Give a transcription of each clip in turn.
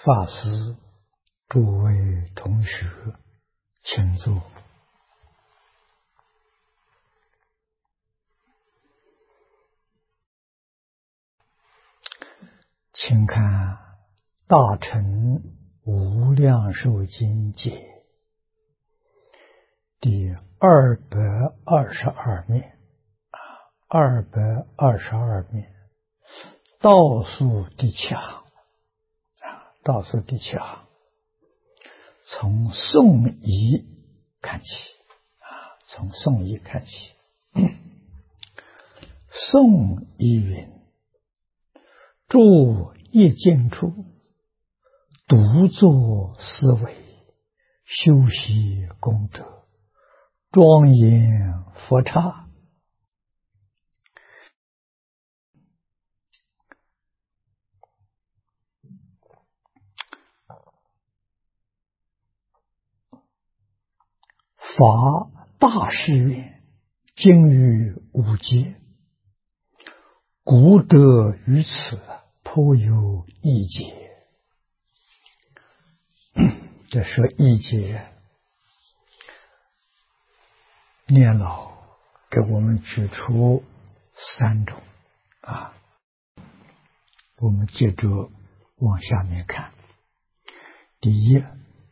法师、诸位同学，请坐。请看《大乘无量寿经解》第222面，222面，倒数第七行，倒数第七行，从颂仪看起，从颂仪看起。颂仪云：住一境处，独坐思维，修习功德，庄严佛刹。发大誓愿，经于五劫，故得于此，颇有异解。这说异解，念老给我们举出3种我们接着往下面看。第一，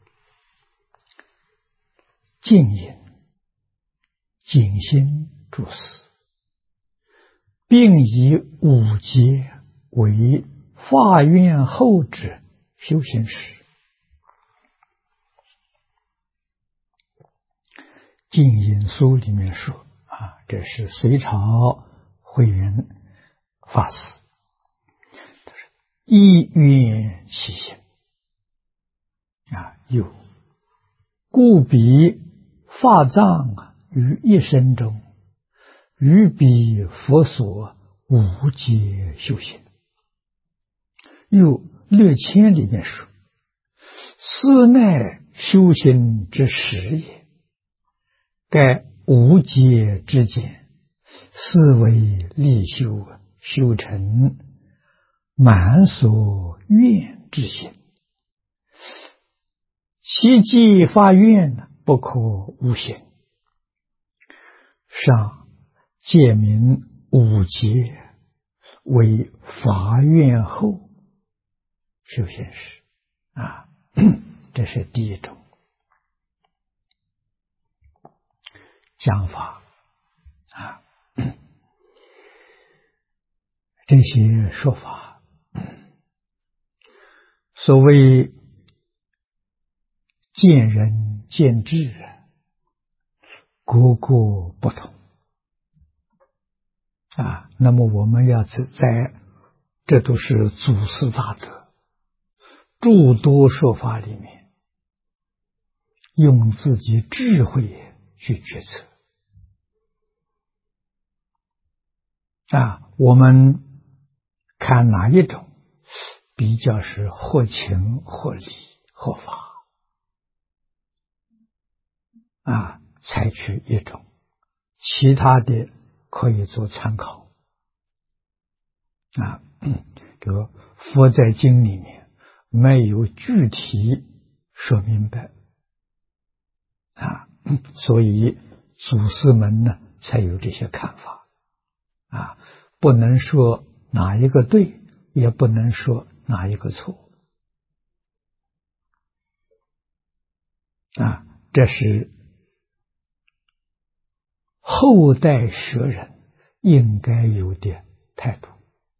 静隐谨心注视，并以五劫为发愿后之修行时。净隐书里面说这是隋朝慧远法师，他说意愿起行有故彼法藏于一生中，于彼佛所无劫修行。又略谦里面说，斯乃修行之时也，盖无劫之间，是为力修，修成满所愿之心。其既发愿，不可无行。上借名五劫为发愿后修行时这是第一种讲法这些说法，所谓见仁见智，各个不同那么我们要这都是祖师大德诸多说法里面，用自己智慧去决策我们看哪一种比较是合情合理合法采取一种，其他的可以做参考这个佛在经里面没有具体说明白所以祖师们呢才有这些看法不能说哪一个对，也不能说哪一个错这是后代学人应该有的态度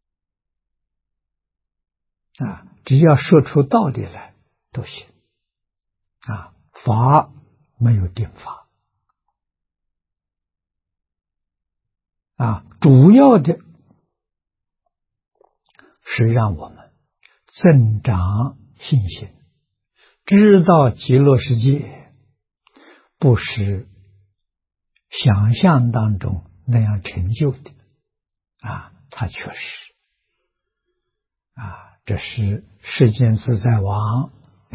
只要说出道理来都行法没有定法主要的是让我们增长信心，知道极乐世界不是想象当中那样成就的它确实这是世间自在王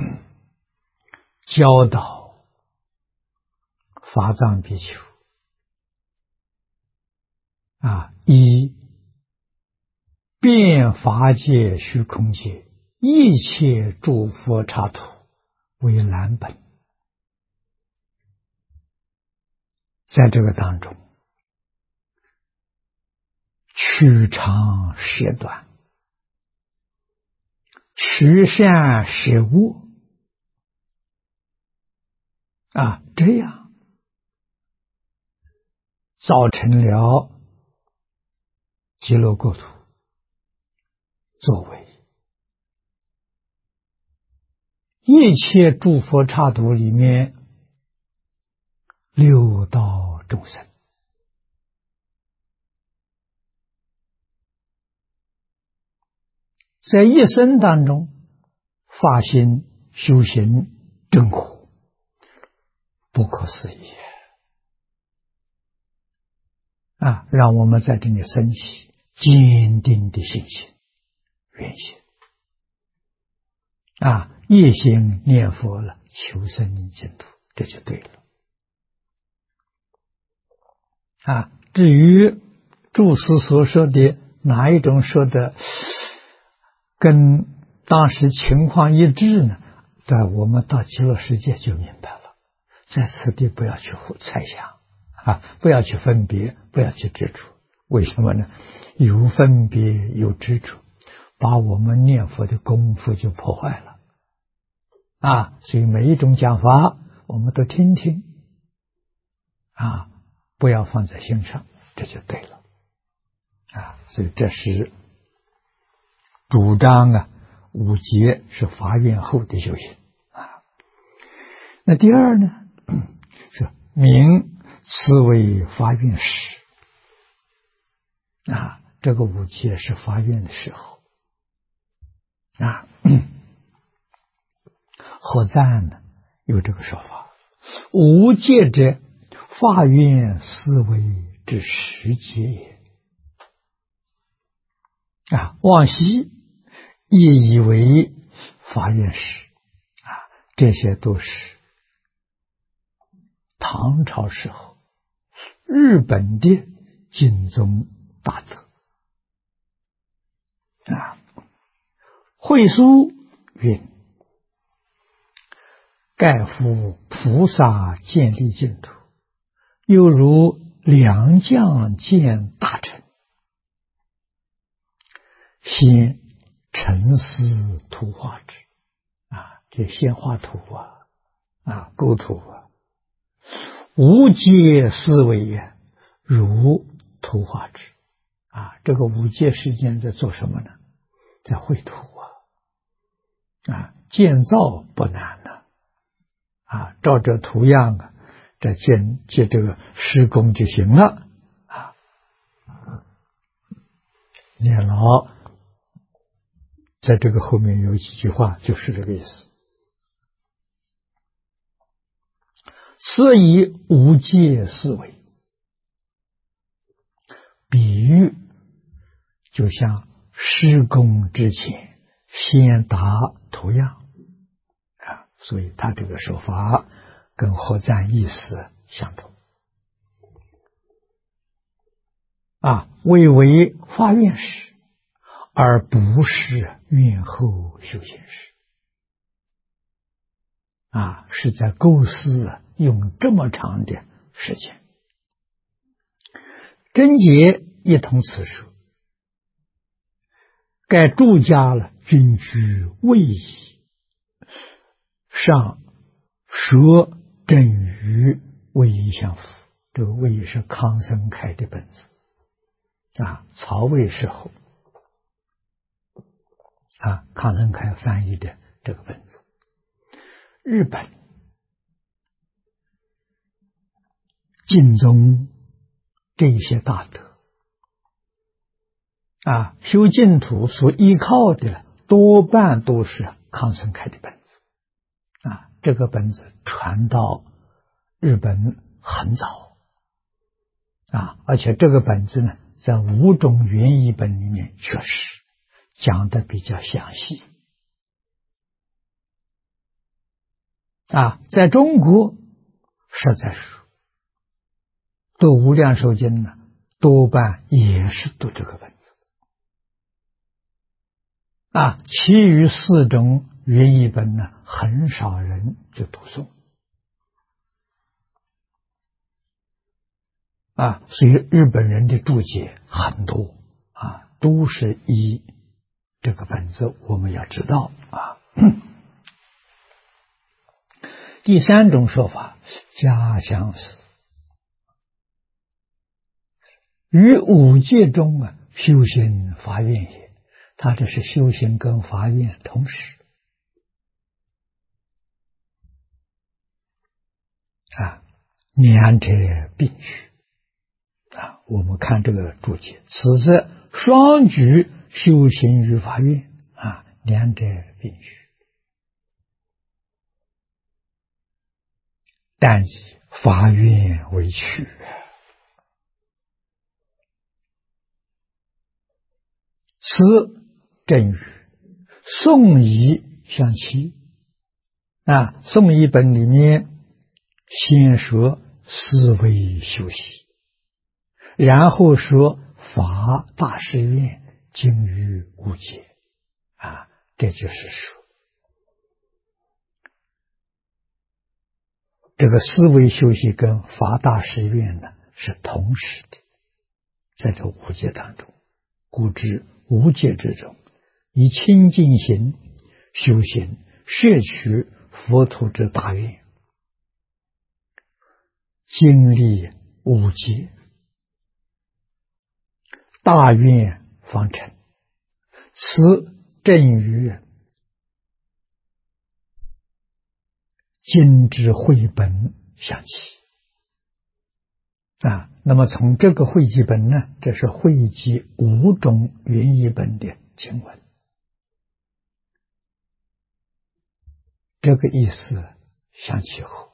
教导法藏比丘依遍法界虚空界一切诸佛刹土为蓝本。在这个当中，取长舍短，取善舍恶这样造成了极乐国土作为一切诸佛刹土里面六道众生在一生当中发心修行正果，不可思议让我们在这里升起坚定的信心、愿心一心念佛了，求生净土，这就对了至于诸师所说的哪一种说的跟当时情况一致呢？我们到极乐世界就明白了，在此地不要去猜想不要去分别，不要去执着。为什么呢？有分别有执着，把我们念佛的功夫就破坏了所以每一种讲法我们都听听不要放在心上，这就对了所以这是主张五劫是发愿后的修行那第二呢，是明此为发愿时这个五劫是发愿的时候何赞呢有这个说法，无戒者发愿思维之时节也往昔也以为发愿时这些都是唐朝时候日本的经宗大德慧疏云：盖夫菩萨建立净土，犹如良将见大臣，先沉思图画之这先画图构图无界思维如图画之这个无界时间在做什么呢？在绘图建造不难照着图样再接这个施工就行了念老在这个后面有几句话就是这个意思。此以无界思维，比喻就像施工之前先打图样所以他这个说法跟何赞意思相同为发愿时，而不是愿后修行时是在构思用这么长的时间。真解一通此书，盖注家了均居位矣，上说正与位移相符。这个位移是康生开的本子曹魏时候康生开翻译的这个本子。日本净宗这些大德修净土所依靠的多半都是康生开的本子这个本子传到日本很早而且这个本子呢在五种原译本里面确实讲的比较详细在中国实在是读无量寿经呢多半也是读这个本子其余4种原译本呢，很少人就读诵。所以日本人的注解很多都是依这个本子，我们要知道第3种说法，家相思，于5戒中修行发愿也。他这是修行跟发愿同时两者并举我们看这个注解，此则双举修行与发愿两者并举，但以发愿为取。此正与宋仪相契宋仪本里面先说思维修习，然后说发大誓愿，精于无解这就是说这个思维修习跟发大誓愿呢是同时的，在这5戒当中，故知5戒之中，以清净心修行，摄取佛土之大愿，经历5戒，大愿方成。此正与经之汇本相契那么从这个汇集本呢，这是汇集5种原译本的经文，这个意思相契合。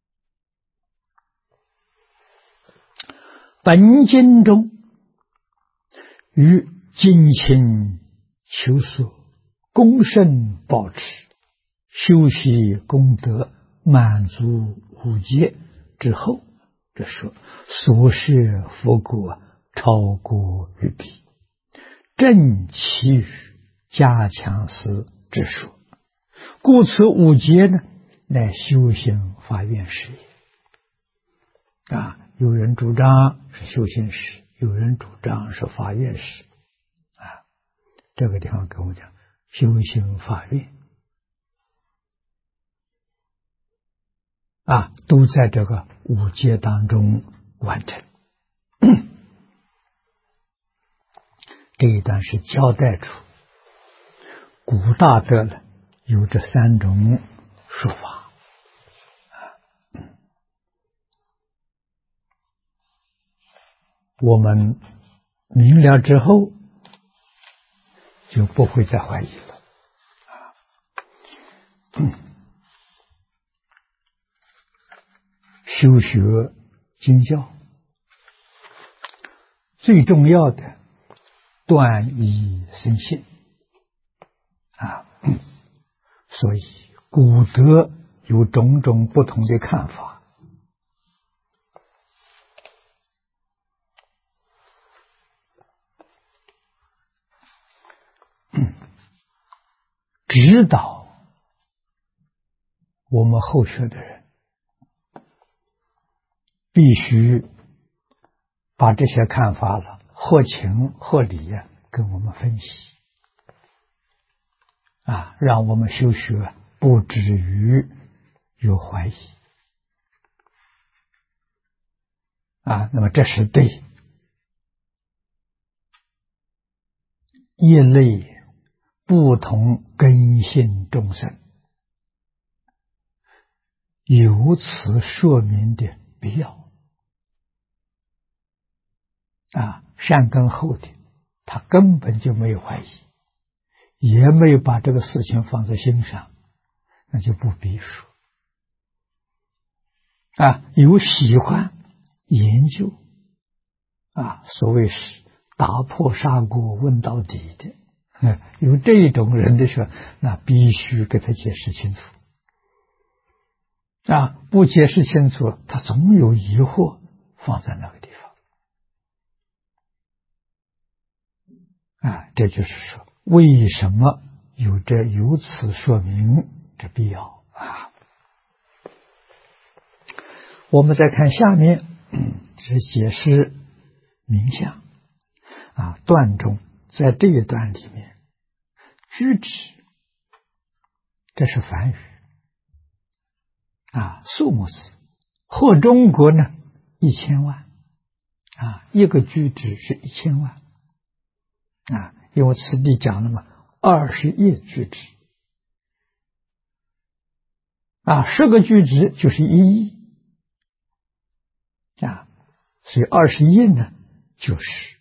本经中于精勤求索、恭慎保持、修习功德、满足5戒之后，这说所摄佛果超过于彼，正其余加强思之说，故此5戒呢，乃修行发愿事也有人主张是修行时，有人主张是发愿时这个地方跟我讲修行发愿都在这个5戒当中完成。这一段是交代出古大德呢有这3种说法我们明了之后就不会再怀疑了修学经教最重要的断疑生信所以古德有种种不同的看法指导我们后学的人必须把这些看法了合情合理跟我们分析让我们修学不至于有怀疑那么这是对一类不同根性众生由此说明的必要善根厚的他根本就没有怀疑，也没有把这个事情放在心上，那就不必说有喜欢研究所谓是打破砂锅问到底的有这种人的时候，那必须给他解释清楚不解释清楚他总有疑惑放在那个地方这就是说为什么有着由此说明之必要啊。我们再看下面是解释名相啊，段中在这一段里面，居止这是梵语啊，数目字，或中国呢1000万啊，一个居止是1000万啊，因为此地讲了嘛，21居止啊，10个居止就是1亿啊，所以21呢就是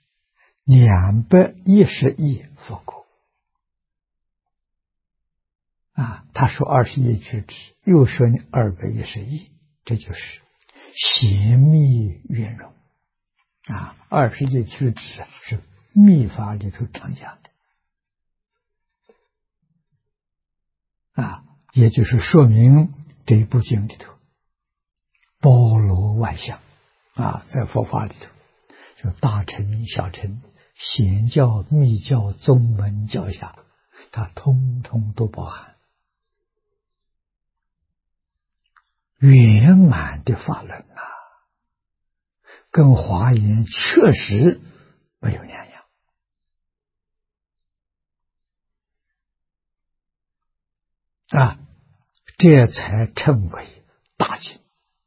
210亿佛国啊。他说21居止，又说你210亿，这就是显密圆融啊。21居止是密法里头常讲的啊，也就是说明这一部经里头包罗万象啊，在佛法里头，就大乘、小乘、显教、密教、宗门教下，它通通都包含圆满的法轮啊，跟华严确实没有两样啊，这才称为大经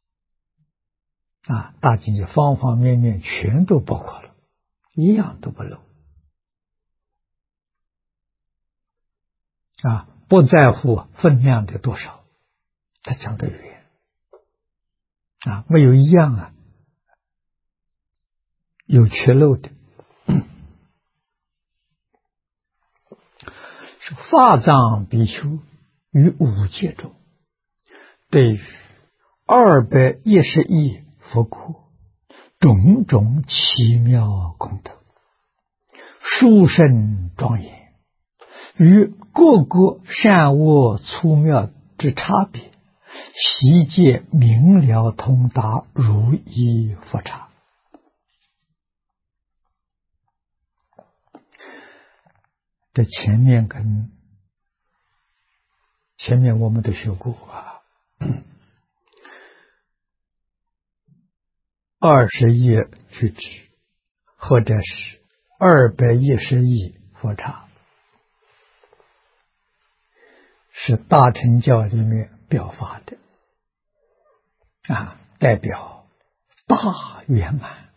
啊。大经就方方面面全都包括了，一样都不漏啊，不在乎分量的多少，它讲得圆啊，没有一样啊有缺漏的。是法藏比丘于五戒中，对于210亿佛国种种奇妙功德，殊胜庄严，与各个善恶粗妙之差别，悉皆明了通达，如一佛刹。这前面我们都学过啊，20亿居止，或者是210亿佛刹，是大乘教里面表法的啊，代表大圆满、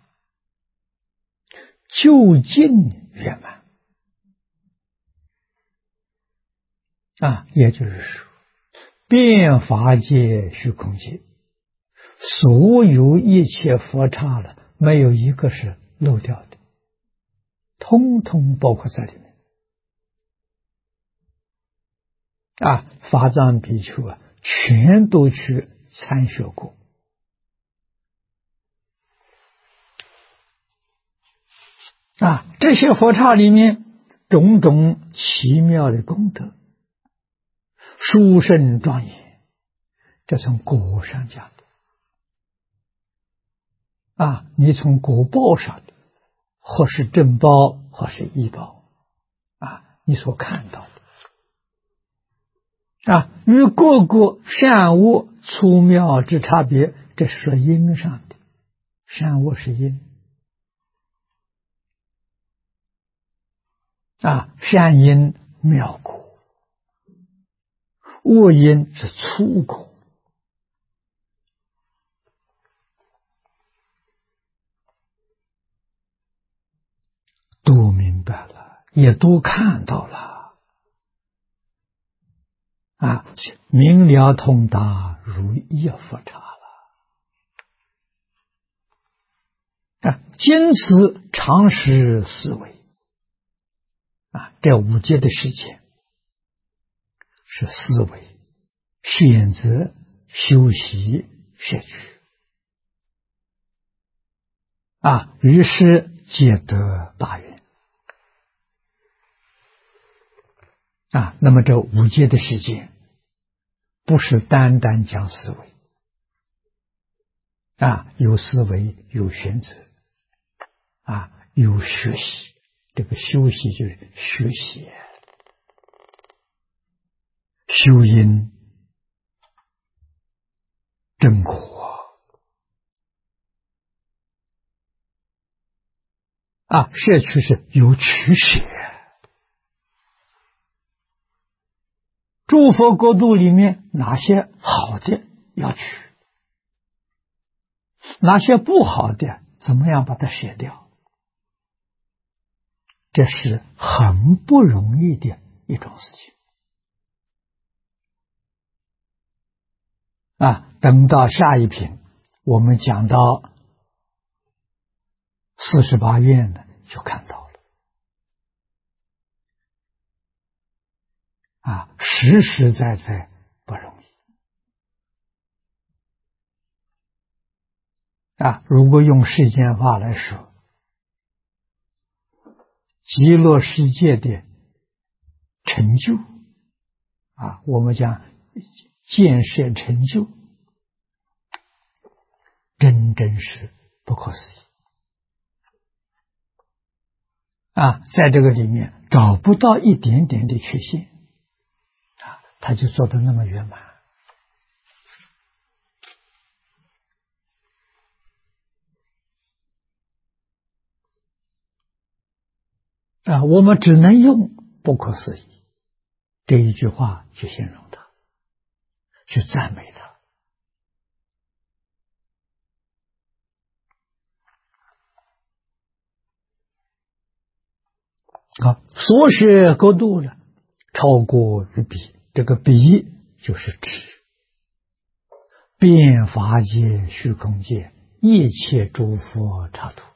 究竟圆满啊，也就是说，遍法界、虚空界，所有一切佛刹了，没有一个是漏掉的，通通包括在里面啊。法藏比丘啊，全都去参学过啊。这些佛刹里面种种奇妙的功德，殊胜庄严，这从果上讲的啊，你从果报上的，或是正报，或是异报啊，你所看到的啊，与各个善恶粗妙之差别，这是说因上的，善恶是因啊，善因妙果，恶因是粗果。都明白了，也都看到了啊，明了通达，如一佛刹了啊。经此常识思维啊，这五戒的事情是思维、选择、修习、摄取啊，于是皆得大愿啊。那么这五戒的世界不是单单讲思维啊，有思维，有选择啊，有学习。这个修习就是学习修因正果摄取是有取舍。诸佛国度里面哪些好的要取，哪些不好的怎么样把它舍掉，这是很不容易的一种事情等到下一品我们讲到48愿呢，就看到了实实在在不容易如果用世间话来说，极乐世界的成就我们讲建设成就，真是不可思议在这个里面找不到一点点的缺陷他就做得那么圆满我们只能用不可思议这一句话去形容他，去赞美他所舍国度了，超过于彼，这个彼就是指遍法界虚空界一切诸佛刹土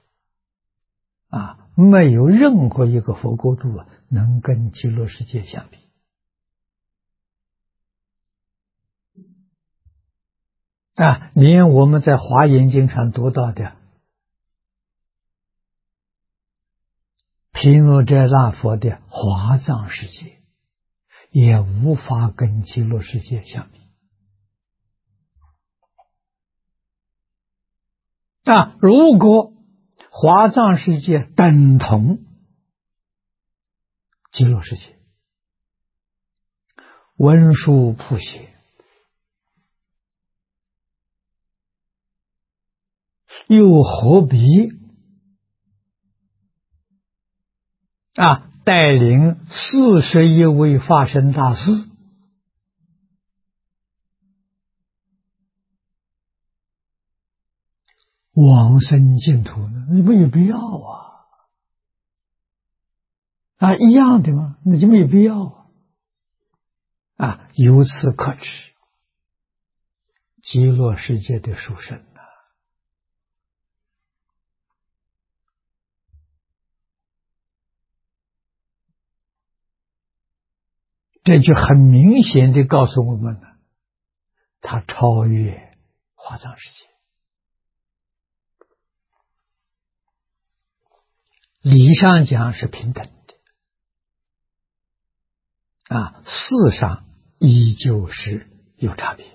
没有任何一个佛国度能跟极乐世界相比连我们在华严经上读到的毗卢遮那佛的华藏世界也无法跟极乐世界相比如果华藏世界等同极乐世界，文殊普贤又何必带领41位法身大士往生净土呢？你没有必要一样的嘛，那就没有必要由此可知极乐世界的殊胜这就很明显地告诉我们了，它超越华藏世界。理上讲是平等的事上依旧是有差别。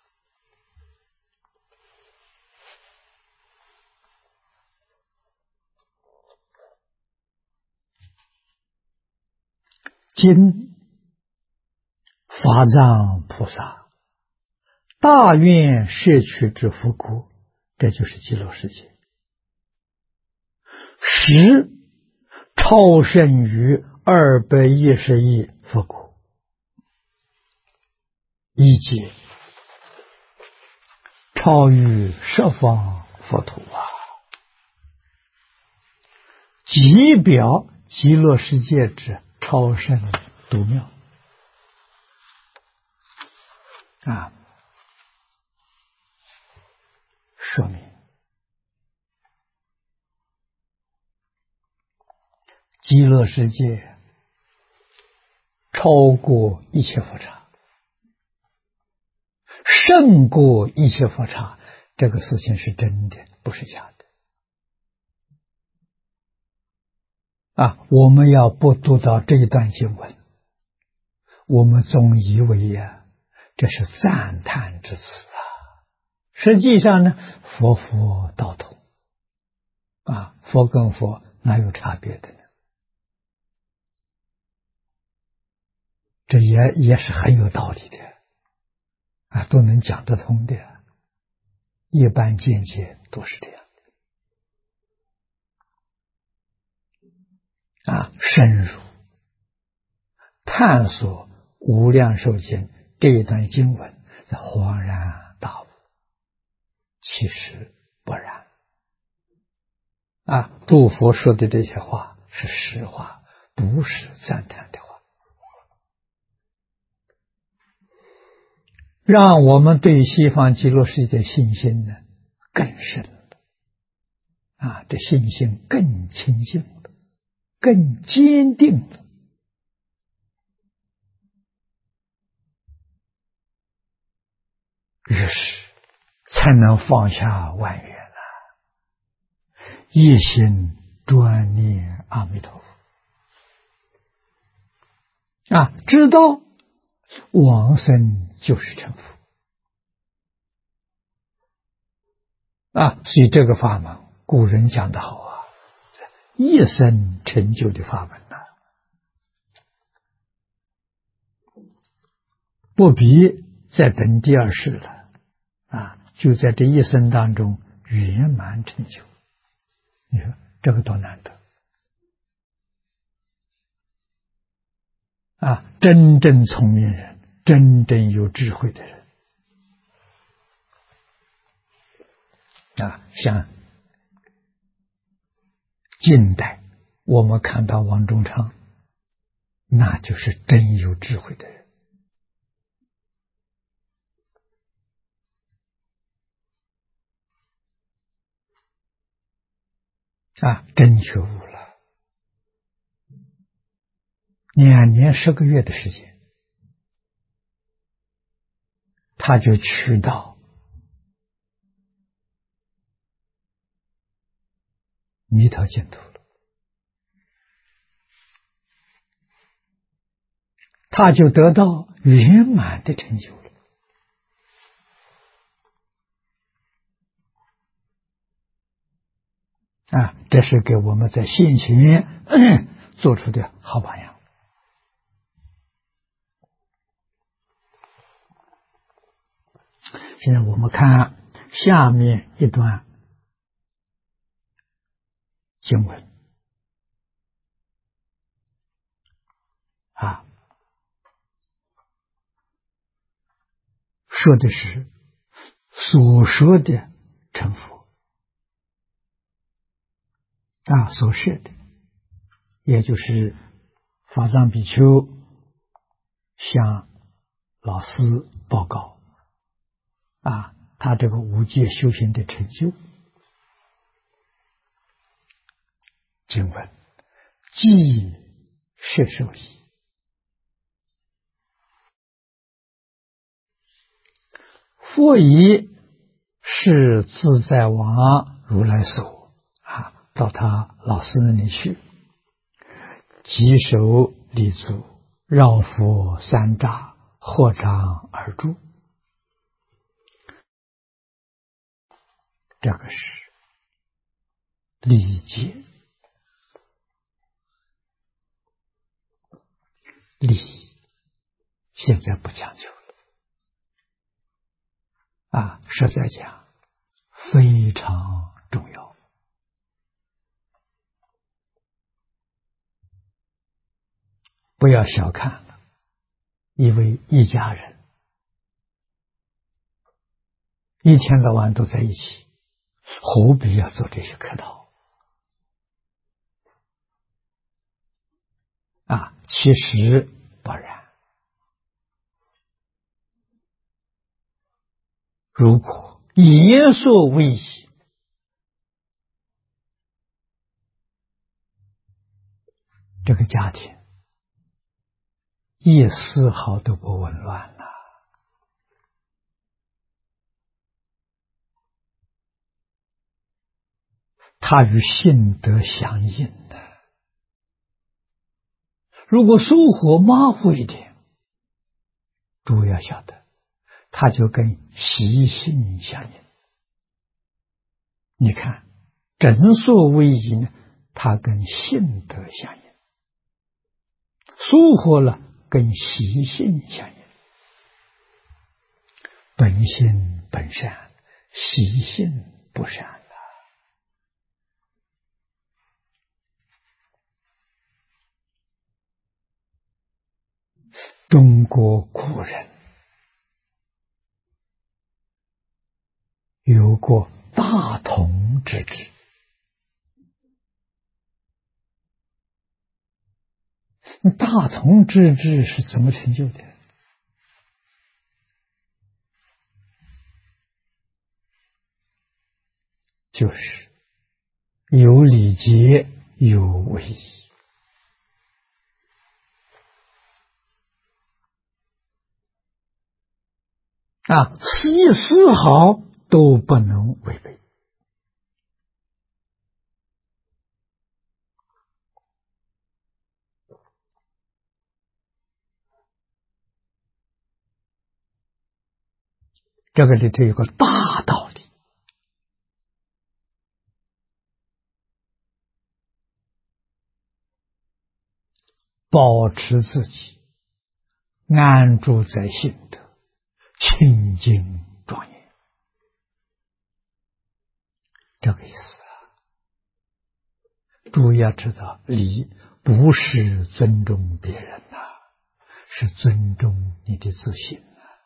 今法藏菩萨大愿摄取之佛国，这就是极乐世界，实超胜于210亿佛国，一劫超于十方佛土即表极乐世界之超胜独妙说明极乐世界超过一切佛刹，胜过一切佛刹，这个事情是真的，不是假的我们要不读到这一段经文，我们总以为这是赞叹之词实际上呢，佛佛道同佛跟佛哪有差别的呢？ 这也是很有道理的啊，都能讲得通的，一般见解都是这样的啊。深入探索无量寿经这一段经文，才恍然大悟，其实不然啊。杜佛说的这些话是实话，不是赞叹的话，让我们对西方极乐世界信心呢更深了啊，这信心更清净了，更坚定了。于是才能放下万缘了，一心专念阿弥陀佛啊，知道往生就是成佛啊。所以这个法门，古人讲得好啊，一生成就的法门呐，不必再等第二世了啊，就在这一生当中圆满成就。你说这个多难得啊！真正聪明人，真正有智慧的人啊，像近代我们看到王中昌，那就是真有智慧的人啊，真觉悟了，2年10个月的时间，他就去到弥陀净土了，他就得到圆满的成就了啊！这是给我们在现前做出的好榜样。现在我们看下面一段经文啊，说的是所说的成佛啊，所设的，也就是法藏比丘向老师报告啊，他这个无戒修行的成就。经文即摄受矣，复以是自在王如来所啊，到他老师那里去，稽首立足，绕佛3匝，合掌而住。这个是礼节，礼现在不讲究了啊，实在讲非常重要。不要小看了，以为一家人一天到晚都在一起，何必要做这些客套啊？其实不然。如果言说为宜，这个家庭一丝毫都不紊乱了。它与性德相应的。如果疏忽马虎一点，诸位要晓得，它就跟习性相应。你看，正所为宜呢，它跟性德相应。疏忽了， 跟习性相应，本性本善，习性不善了。中国古人有过大同之治，那大同之治是怎么成就的？就是有礼节，有威仪。细丝毫都不能违背。这个里头有个大道理，保持自己安住在心德，清净庄严，这个意思啊。诸位要知道，礼不是尊重别人呐，是尊重你的自信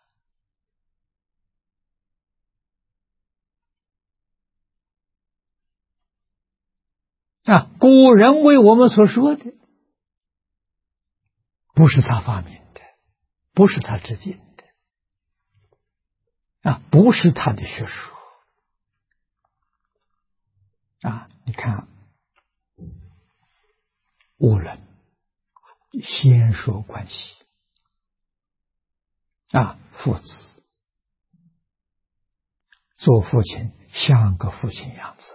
古人为我们所说的，不是他发明的，不是他制定的，不是他的学说你看，无论先说关系父子做父亲像个父亲样子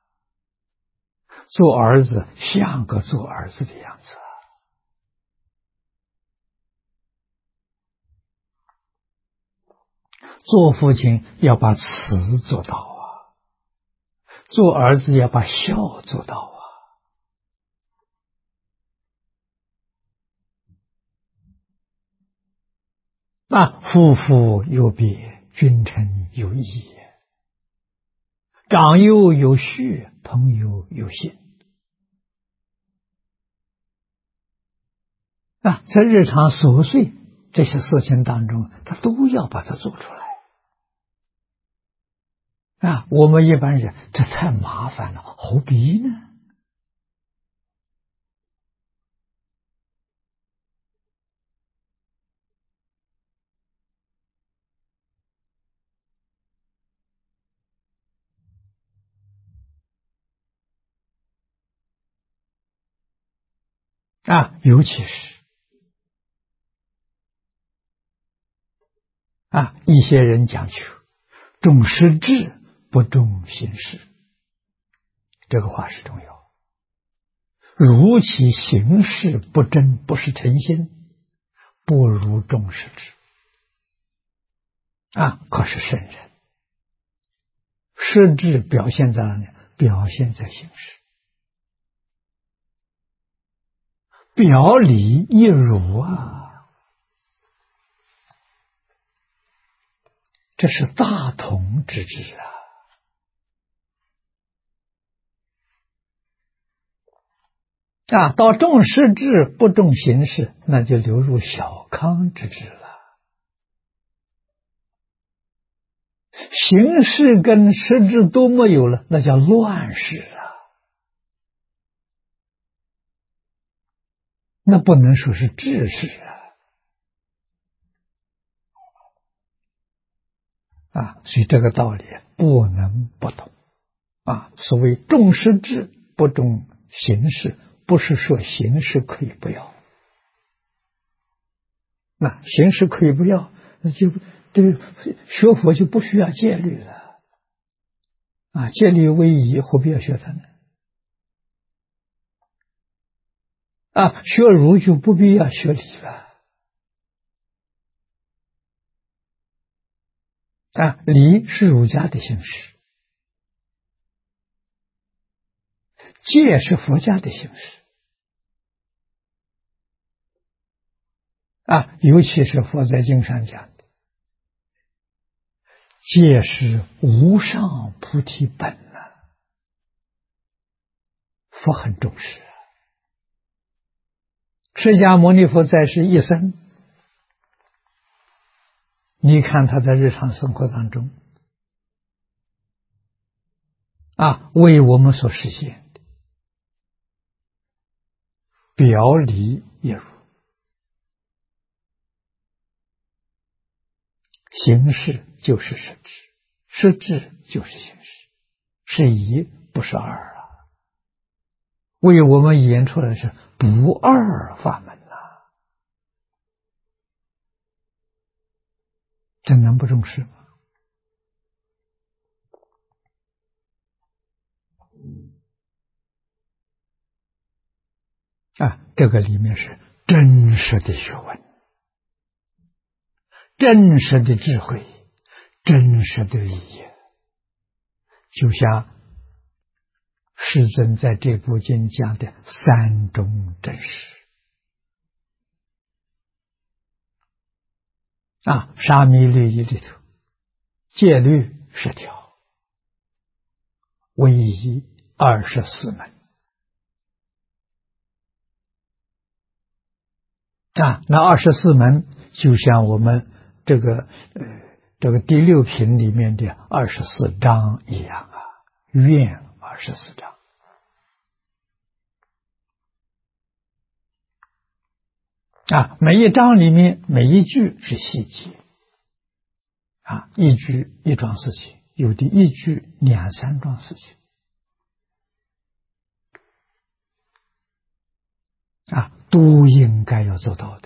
做儿子像个做儿子的样子做父亲要把慈做到做儿子要把孝做到夫妇有别，君臣有义，长幼有序，朋友有信在日常琐碎这些事情当中，他都要把它做出来我们一般人这太麻烦了，何必呢？尤其是一些人讲求重实质不重形式，这个话是重要。如其形式不真，不是诚心，不如重实质可是圣人，实质表现在哪里？表现在形式，表里一如这是大同之治到重实质不重形式，那就流入小康之治了。形式跟实质都没有了，那叫乱世那不能说是治世所以这个道理不能不懂所谓重实质不重形式，不是说形式可以不要，那形式可以不要，那就这个学佛就不需要戒律了戒律为宜，何必要学它呢？学儒就不必要学礼了礼是儒家的形式，戒是佛家的形式尤其是佛在经上讲的，皆是无上菩提本佛很重视。释迦牟尼佛在世一生，你看他在日常生活当中为我们所实现的表里一如，形式就是实质，实质就是形式，是一不是二为我们演出来的是不二法门这能不重视吗？这个里面是真实的学问，真实的智慧，真实的利益。就像世尊在这部经讲的三种真实沙弥律仪里头，戒律10条，唯一24门那24门就像我们这个第6品里面的24章一样愿24章每一章里面每一句是细节一句一桩事情，有的一句2、3桩事情都应该要做到的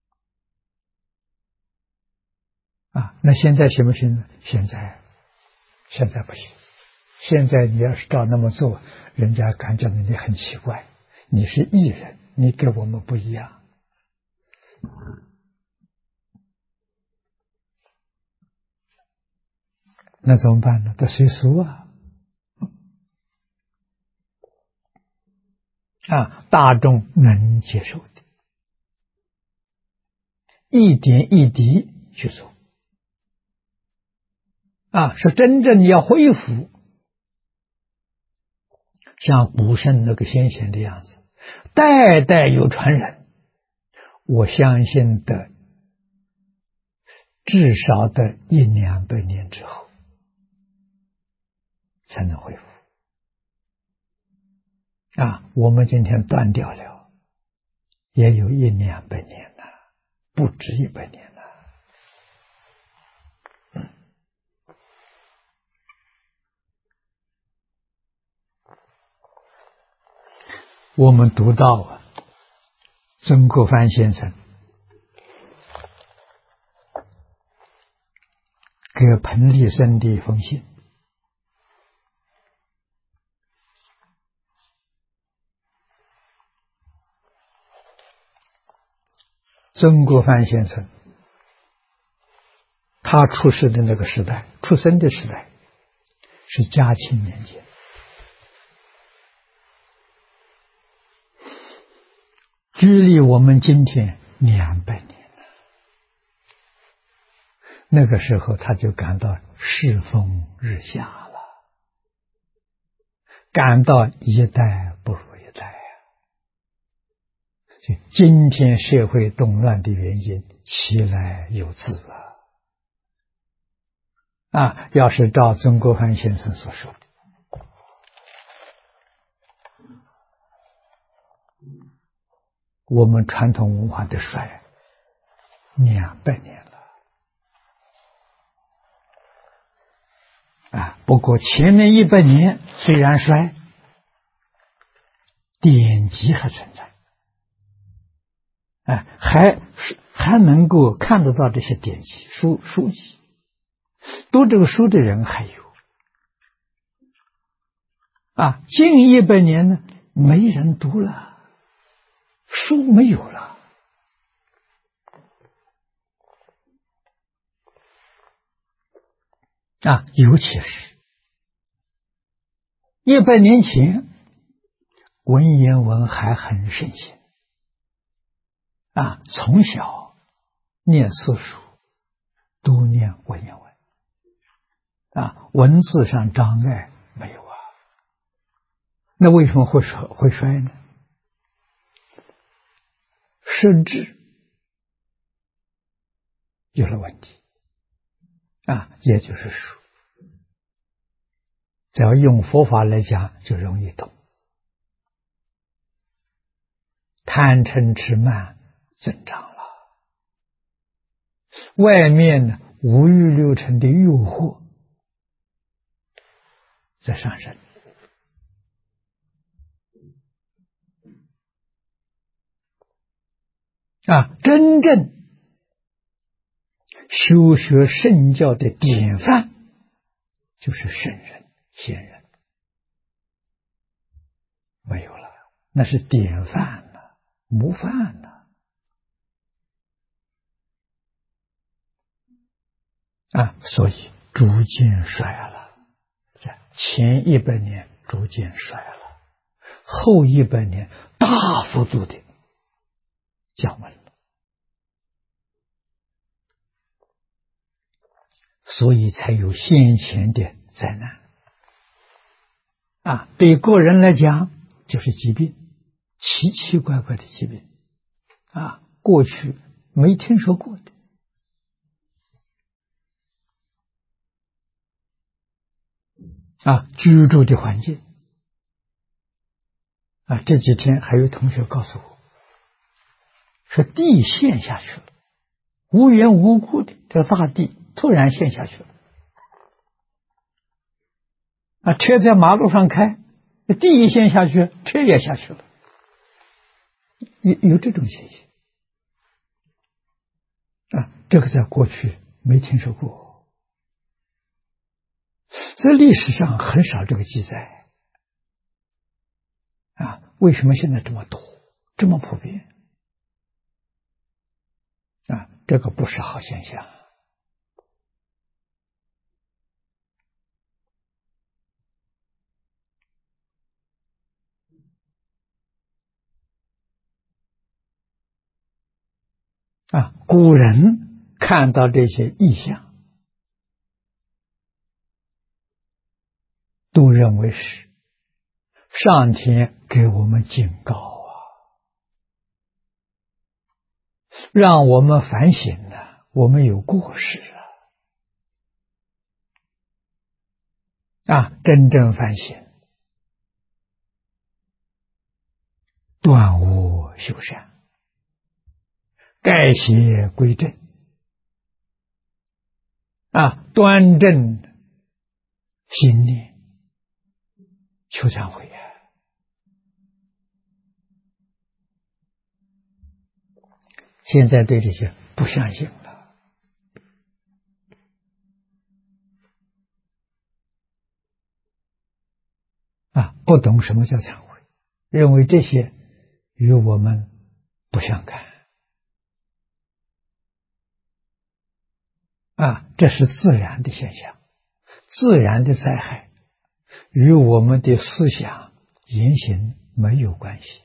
那现在行不行呢？现在不行。现在你要是照那么做，人家感觉你很奇怪，你是异人，你跟我们不一样。那怎么办呢？得随俗大众能接受的，一点一滴去做是真正要恢复像古圣那个先贤的样子，代代有传人，我相信的至少的100-200年之后才能恢复我们今天断掉了，也有100-200年了，不止100年了。我们读到曾国藩先生给彭立生的一封信，曾国藩先生他出世的那个时代，出生的时代是嘉庆年间，距离我们今天200年了。那个时候他就感到世风日下了，感到一代不如一代所以今天社会动乱的原因其来有自要是照曾国藩先生所说的，我们传统文化的衰200年了不过前面100年虽然衰，典籍还存在还能够看得到这些典籍书籍，读这个书的人还有近100年呢没人读了，书没有了尤其是100年前文言文还很盛行从小念四书，都念文言文文字上障碍没有那为什么会衰呢？甚至有了问题也就是说，只要用佛法来讲，就容易懂。贪嗔痴慢增长了，外面呢五欲六尘的诱惑在上升真正修学圣教的典范就是圣人贤人，没有了，那是典范了，模范了所以逐渐衰了，前100年逐渐衰了，后100年大幅度的降温了，所以才有先前的灾难对个人来讲就是疾病，奇奇怪怪的疾病过去没听说过的居住的环境这几天还有同学告诉我说地陷下去了，无缘无故的这个大地突然陷下去了车在马路上开，地一陷下去，车也下去了，有这种情形这个在过去没听说过，在历史上很少这个记载为什么现在这么多，这么普遍这个不是好现象古人看到这些异象都认为是上天给我们警告让我们反省我们有过失真正反省，断恶修善，改邪归正端正心念，求忏悔现在对这些不相信了不懂什么叫忏悔，认为这些与我们不相干这是自然的现象，自然的灾害与我们的思想言行没有关系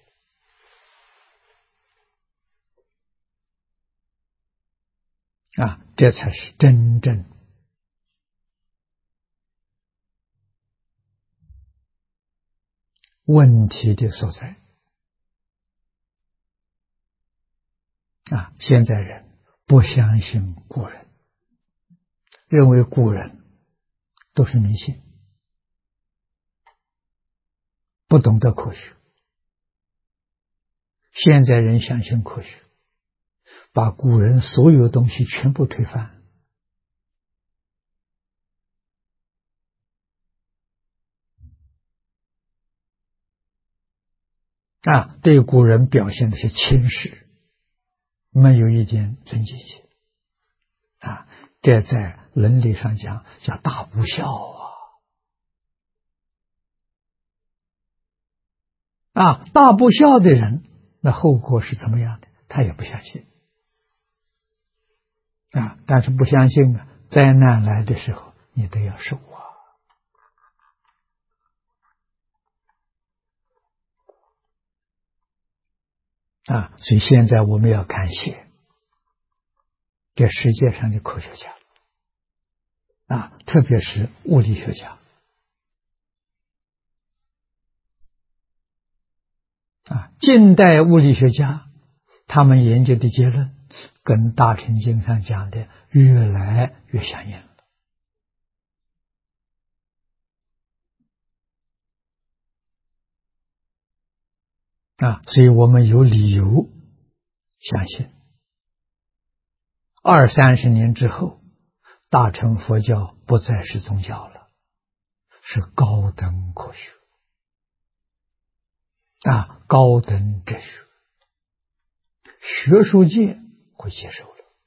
这才是真正问题的所在现在人不相信古人，认为古人都是迷信，不懂得科学。现在人相信科学，把古人所有东西全部推翻对古人表现的是轻视，没有一点尊敬心这在伦理上讲叫大不孝大不孝的人，那后果是怎么样的？他也不相信但是不相信灾难来的时候你都要受所以现在我们要感谢这世界上的科学家特别是物理学家近代物理学家他们研究的结论跟大乘经上讲的越来越相应了所以我们有理由相信20-30年之后，大乘佛教不再是宗教了，是高等科学高等哲学，学术界会接受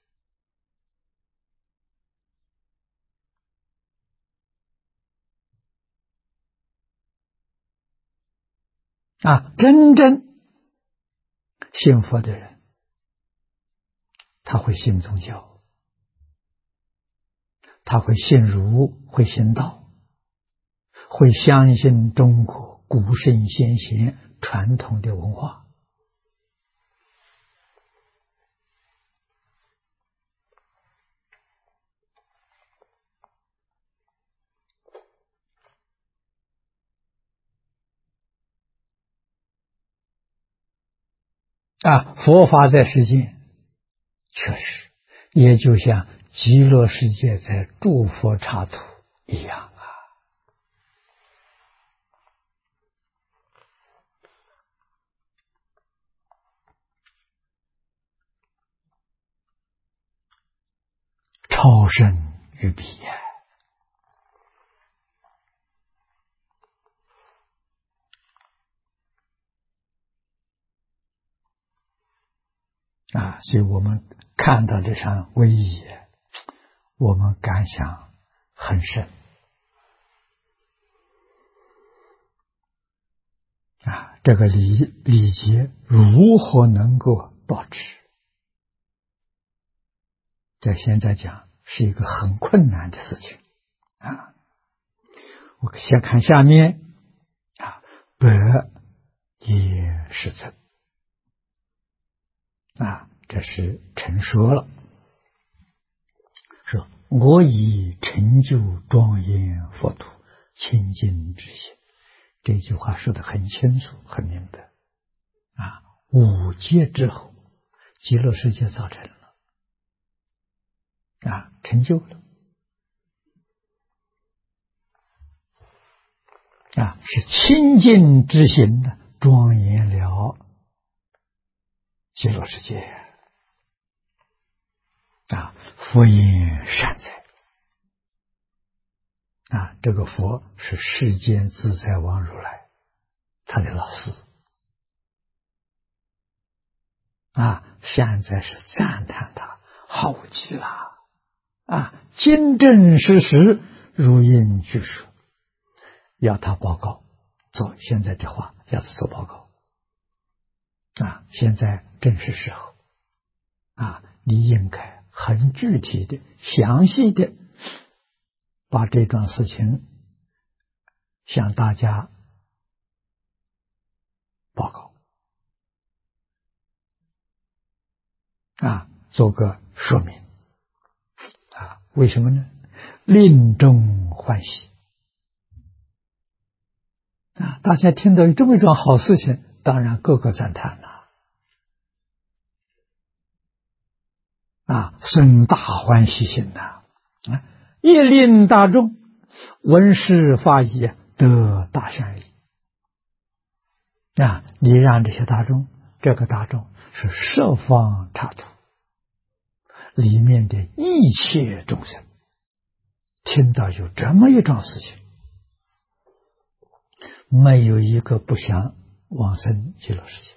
了真正信佛的人，他会信宗教，他会信儒，会信道，会相信中国古圣先贤传统的文化佛法在世间确实也就像极乐世界在诸佛刹土一样超胜于彼所以我们看到这场威仪，我们感想很深这个礼节如何能够保持？在现在讲是一个很困难的事情我先看下面百也是尊这是陈说了，说我以成就庄严佛土清净之心，这句话说得很清楚很明白五劫之后极乐世界造成了成就了是清净之心的庄严了极乐世界佛言善哉这个佛是世间自在王如来他的老师善哉是赞叹他好极了经正实实如应具说，要他报告做现在的话要他做报告现在正是时候你应该很具体的详细的把这桩事情向大家报告做个说明为什么呢？令众欢喜大家听到有这么一桩好事情，当然个个赞叹生大欢喜心也令大众闻是法义得大善意你让这些大众，这个大众是十方刹土里面的一切众生听到有这么一桩事情，没有一个不想往生极乐世界。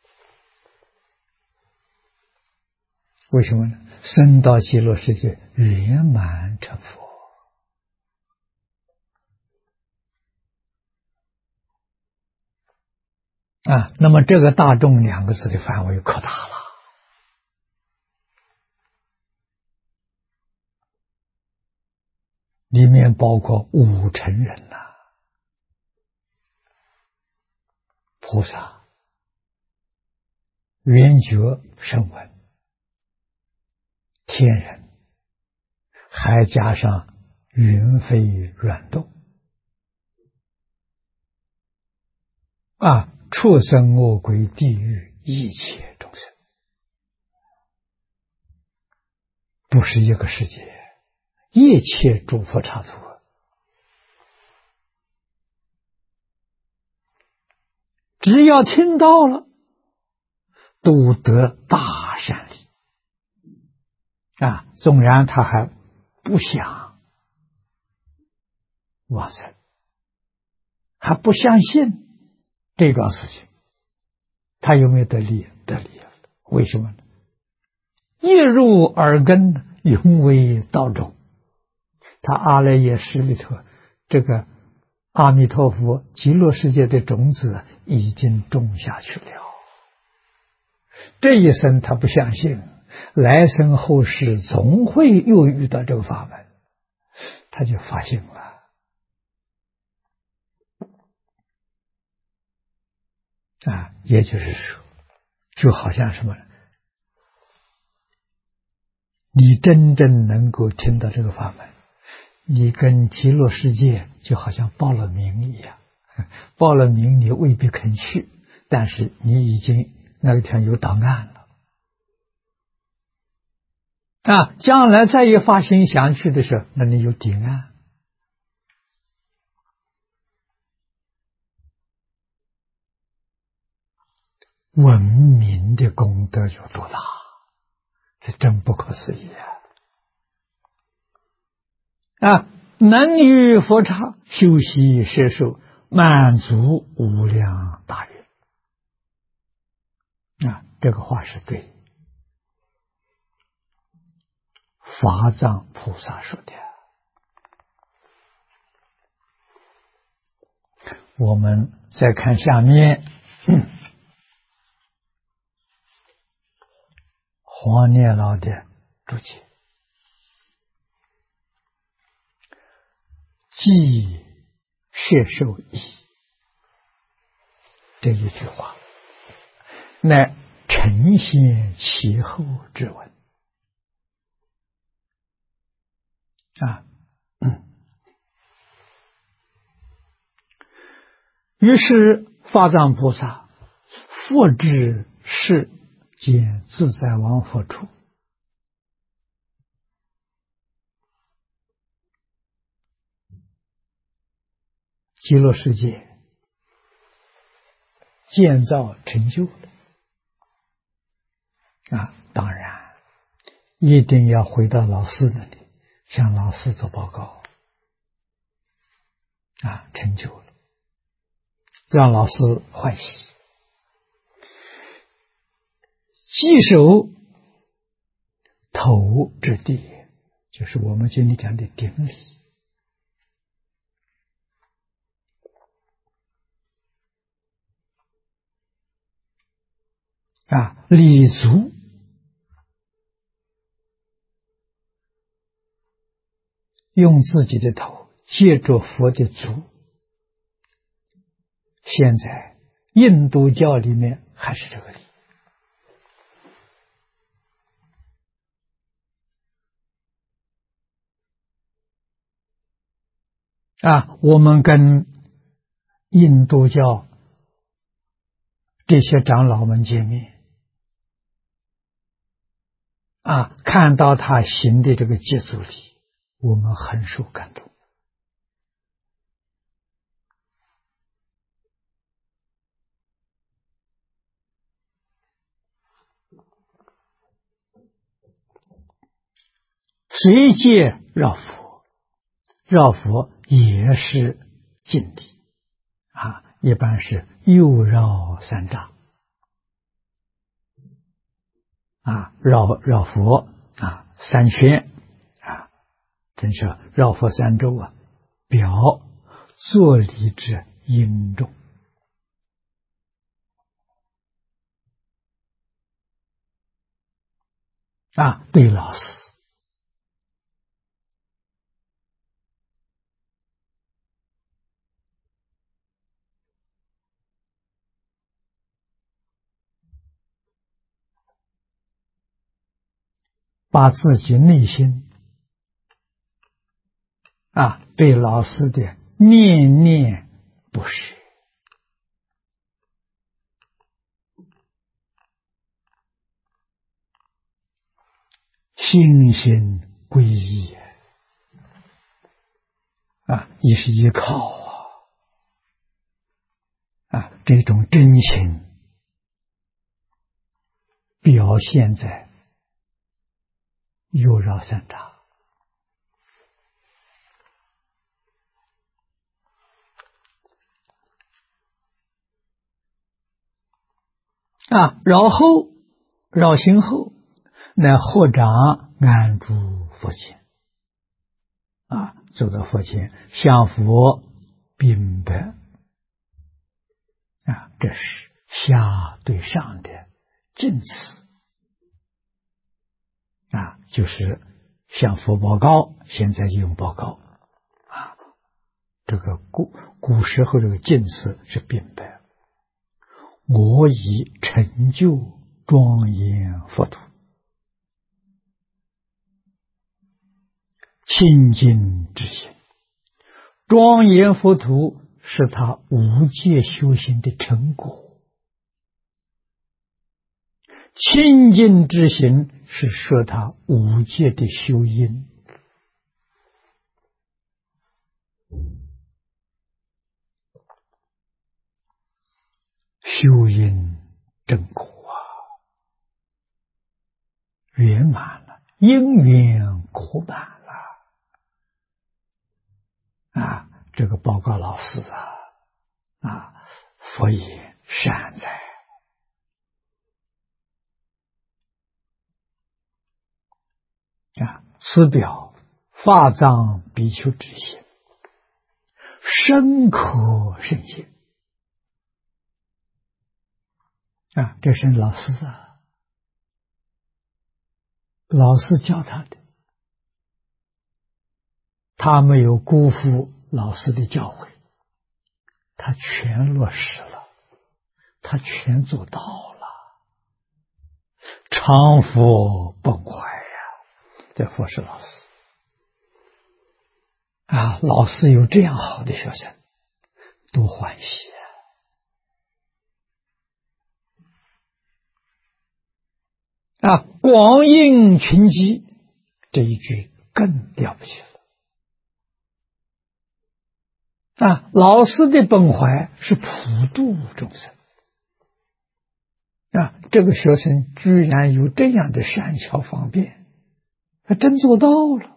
为什么呢？生到极乐世界圆满成佛那么这个大众两个字的范围可大了里面包括五乘人菩萨、圆觉声闻、天天人，还加上云飞软动畜生恶鬼地狱一切众生，不是一个世界，一切诸佛刹土，只要听到了，都得大善利纵然他还不想往生，还不相信这桩事情，他有没有得利？得利了。为什么呢？一入耳根，永为道种。他阿赖耶识里头，这个阿弥陀佛极乐世界的种子已经种下去了。这一生他不相信，来生后世总会又遇到这个法门，他就发心了。也就是说，就好像什么呢？你真正能够听到这个法门，你跟极乐世界就好像报了名一样。报了名你未必肯去，但是你已经那个地方有档案了。将来再一发心想去的时候，那你有底案。文明的功德有多大？这真不可思议能于佛刹修习摄受，满足无量大愿。这个话是对法藏菩萨说的。我们再看下面黄念老的注解，即摄受义这一句话，乃承先启后之文于是法藏菩萨复至世间自在王佛处，极乐世界建造成就的当然一定要回到老师那里，向老师做报告成就了，让老师欢喜。稽首头之地，就是我们经里讲的顶礼礼足，用自己的头接着佛的足。现在印度教里面还是这个礼我们跟印度教这些长老们见面看到他行的这个接足礼，我们很受感动随戒绕佛，绕佛也是敬礼一般是右绕三丈绕佛三圈真是绕佛三周表作礼之殷重对老师把自己内心对老师的念念不舍，心心皈依也是依靠这种真情表现在右绕三匝然后绕行后，乃合掌安住佛前走到佛前，向佛禀白这是下对上的敬词就是向佛报告，现在用报告这个古时候这个敬词是禀白，我已成就庄严佛土，清净之心。庄严佛土是他无戒修行的成果，清净之行是说他无戒的修因。修因正果圆满了，因缘果满了这个报告老师佛言善哉此表法藏比丘之心，深可深信这是老师老师教他的，他没有辜负老师的教诲，他全落实了，他全做到了，常佛本怀这佛是老师老师有这样好的学生，多欢喜广应群集，这一句更了不起了老师的本怀是普度众生这个学生居然有这样的善巧方便，他真做到了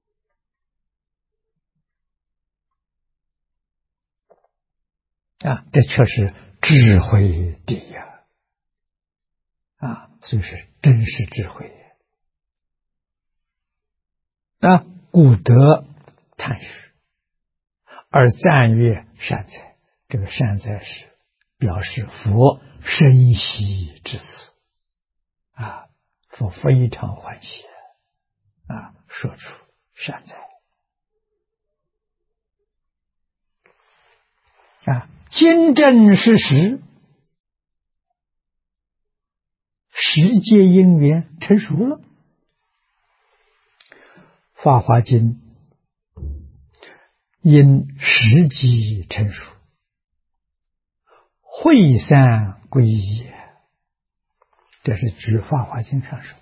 这确实智慧第一所以是真实智慧故得叹许，而赞曰善哉。这个善哉是表示佛深喜之词佛非常欢喜说出善哉经证事实，十界因缘成熟了。法华经因时机成熟，会散归一，这是举法华经上说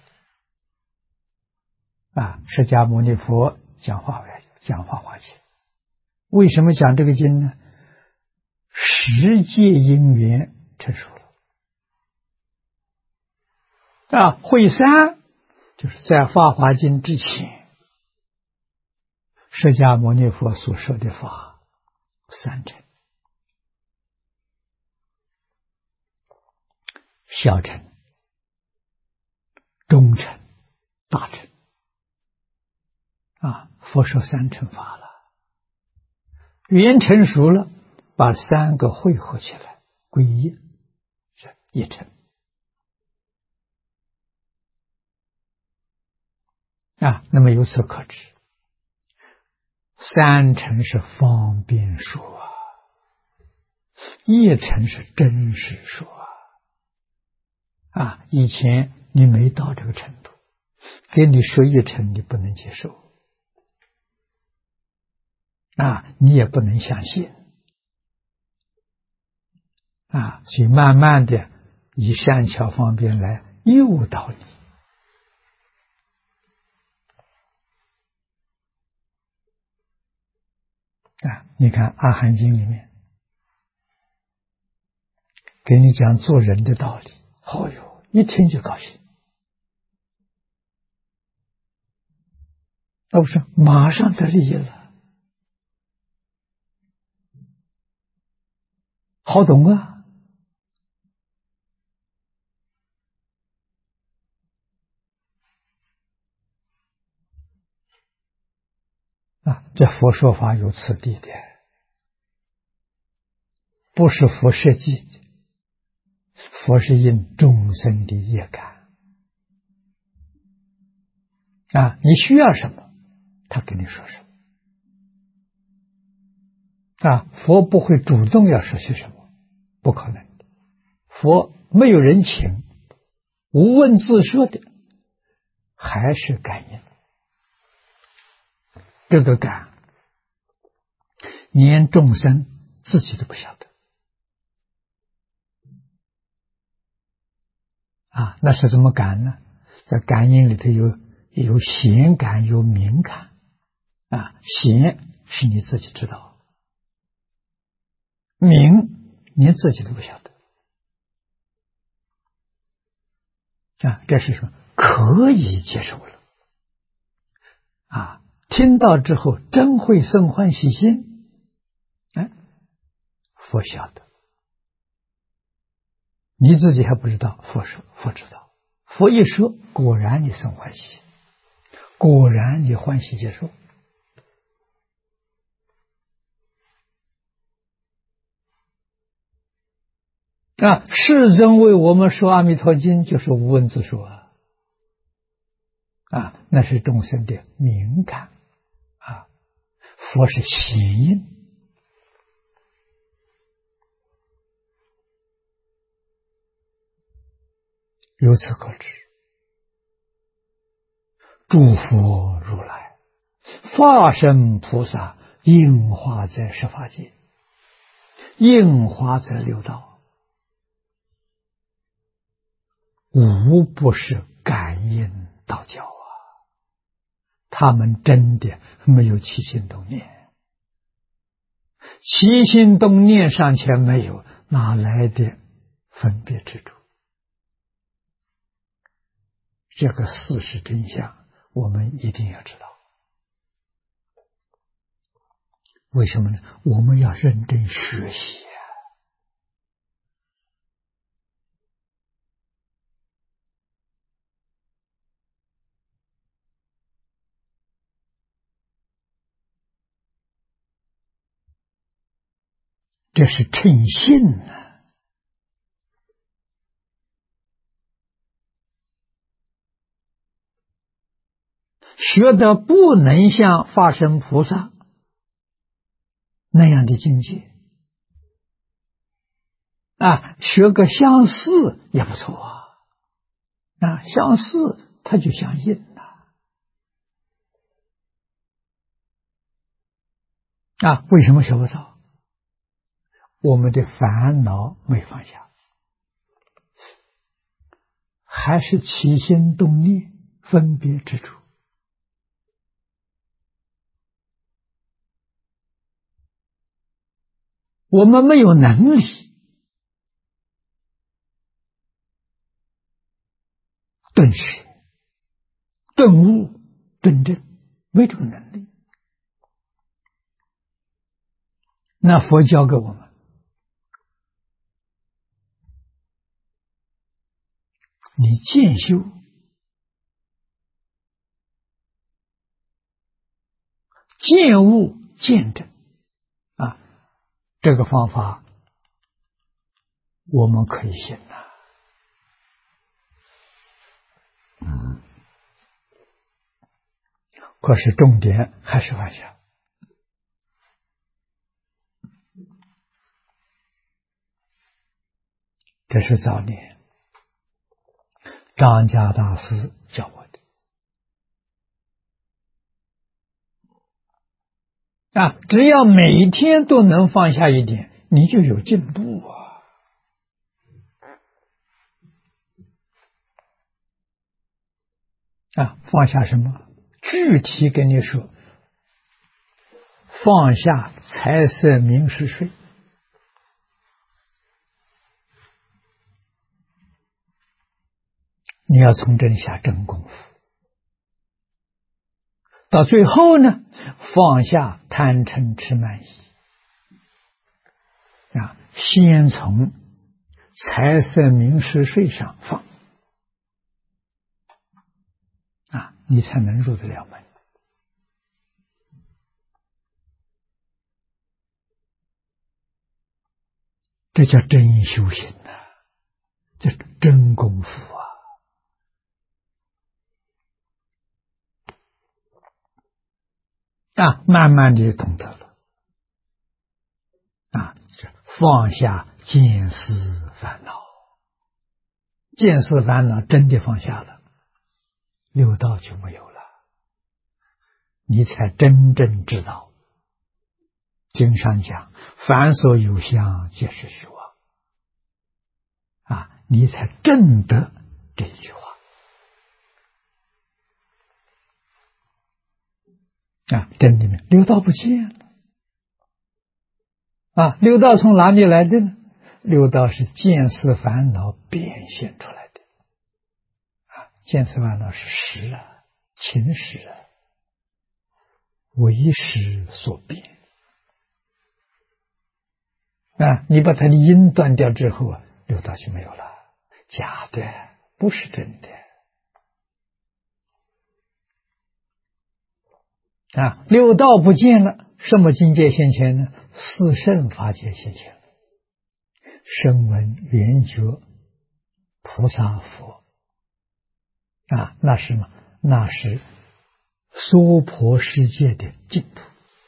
释迦牟尼佛讲法华经，为什么讲这个经呢？十界因缘成熟了会散就是在法华经之前，释迦牟尼佛所说的法三乘：小乘、中乘、大乘佛说三乘法了，缘成熟了，把三个汇合起来归一，是一乘那么由此可知，三乘是方便说一乘是真实说以前你没到这个程度， 给你说一成，你不能接受啊，你也不能相信啊，所以慢慢的以善巧方便来诱导你啊。你看《阿含经》里面给你讲做人的道理，哦哟，一听就高兴。那不是马上得利益了，好懂啊！啊，这佛说法有次第的，不是佛设计的，佛是应众生的业感啊，你需要什么，他跟你说什么啊，佛不会主动要说些什么，不可能的，佛没有人请，无问自说的，还是感应。这个感，连众生自己都不晓得啊，那是怎么感呢？在感应里头有显感，有明感啊，显是你自己知道，明连自己都不晓得啊，这是什么？可以接受了啊！听到之后真会生欢喜心，哎，佛晓得，你自己还不知道，佛说，佛知道，佛一说，果然你生欢喜心，果然你欢喜接受啊！世尊为我们说《阿弥陀经》，就是无文自说啊，那是众生的敏感啊，佛是显应，由此可知，诸佛如来化身菩萨应化在十法界，应化在六道，无不是感应道教啊！他们真的没有起心动念，起心动念尚且没有，哪来的分别之处？这个事实真相，我们一定要知道。为什么呢？我们要认真学习啊！这是称性啊！学得不能像化身菩萨那样的境界啊，学个相似也不错啊，相似它就相应了啊。为什么学不到？我们的烦恼没放下，还是起心动念分别之处。我们没有能力顿学、顿悟、顿证，没这个能力。那佛教给我们，你渐修、渐悟、渐证啊，这个方法我们可以行啊。可是重点还是放下。这是早年张家大师教我的只要每天都能放下一点，你就有进步放下什么？具体跟你说，放下财色名食睡。你要从这里下真功夫，到最后呢，放下贪嗔痴慢疑先从财色名食睡上放你才能入得了门。这叫真修行这真功夫慢慢的懂得了放下见思烦恼，见思烦恼真的放下了，六道就没有了，你才真正知道经上讲凡所有相皆是虚妄你才证得这一句话真的六道不见了六道从哪里来的呢？六道是见思烦恼变现出来的见思烦恼是识情识为识所变你把它的因断掉之后六道就没有了，假的，不是真的六道不见了，什么境界现前呢？四圣法界现前了，声闻缘觉菩萨佛那是什么？那是娑婆世界的净土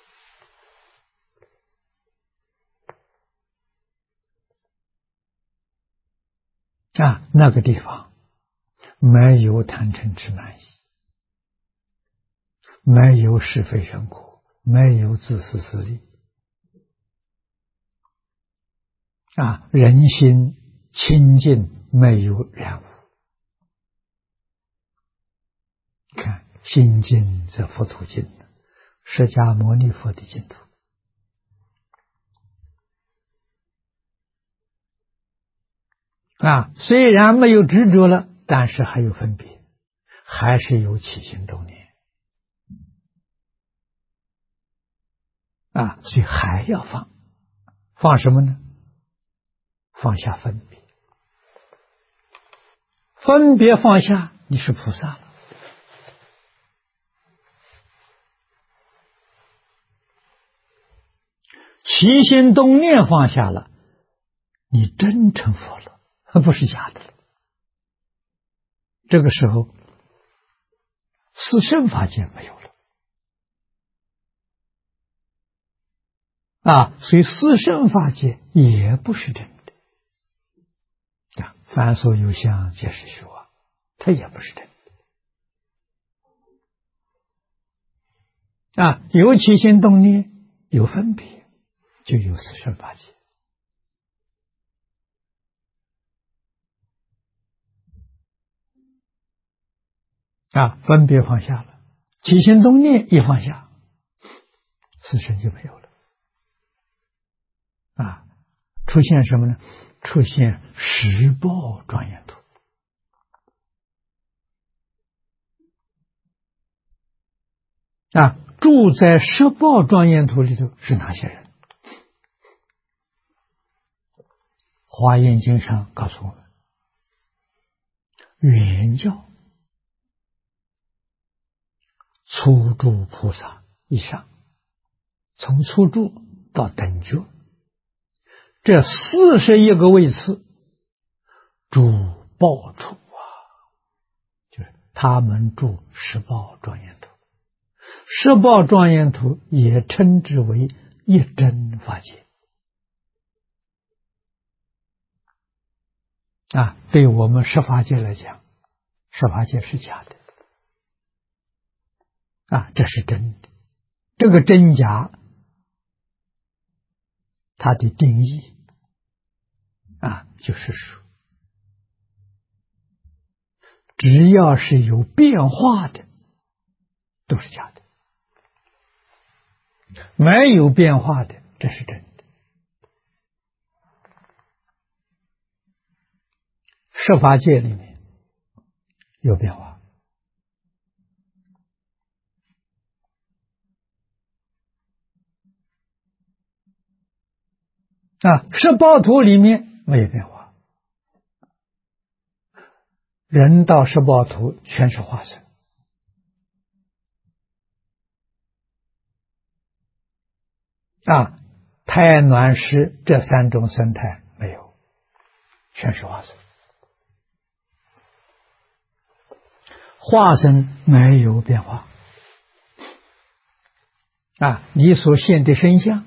那个地方没有贪嗔痴慢疑，没有是非缘故，没有自私自利人心清净，没有染污。看心净则佛土净，释迦牟尼佛的净土虽然没有执着了，但是还有分别，还是有起心动念所以还要放什么呢？放下分别，分别放下，你是菩萨了。起心动念放下了，你真成佛了，不是假的了。这个时候四圣法界没有了所以四圣法界也不是真的凡所有相皆是虚妄，它也不是真的有起心动念，有分别，就有四圣法界分别放下了，起心动念一放下，四圣就没有了出现什么呢？出现十报庄严土住在十报庄严土里头是哪些人？华严经上告诉我们，原教初住菩萨以上，从初住到等觉，这41个位次住报处就是他们住十报庄严土。十报庄严土也称之为一真法界对我们十法界来讲，十法界是假的这是真的。这个真假它的定义就是说，只要是有变化的，都是假的；没有变化的，这是真的。设法界里面有变化十报图里面没有变化，人道十报图全是化身胎卵湿这三种生态没有，全是化身。化身没有变化你所现的身相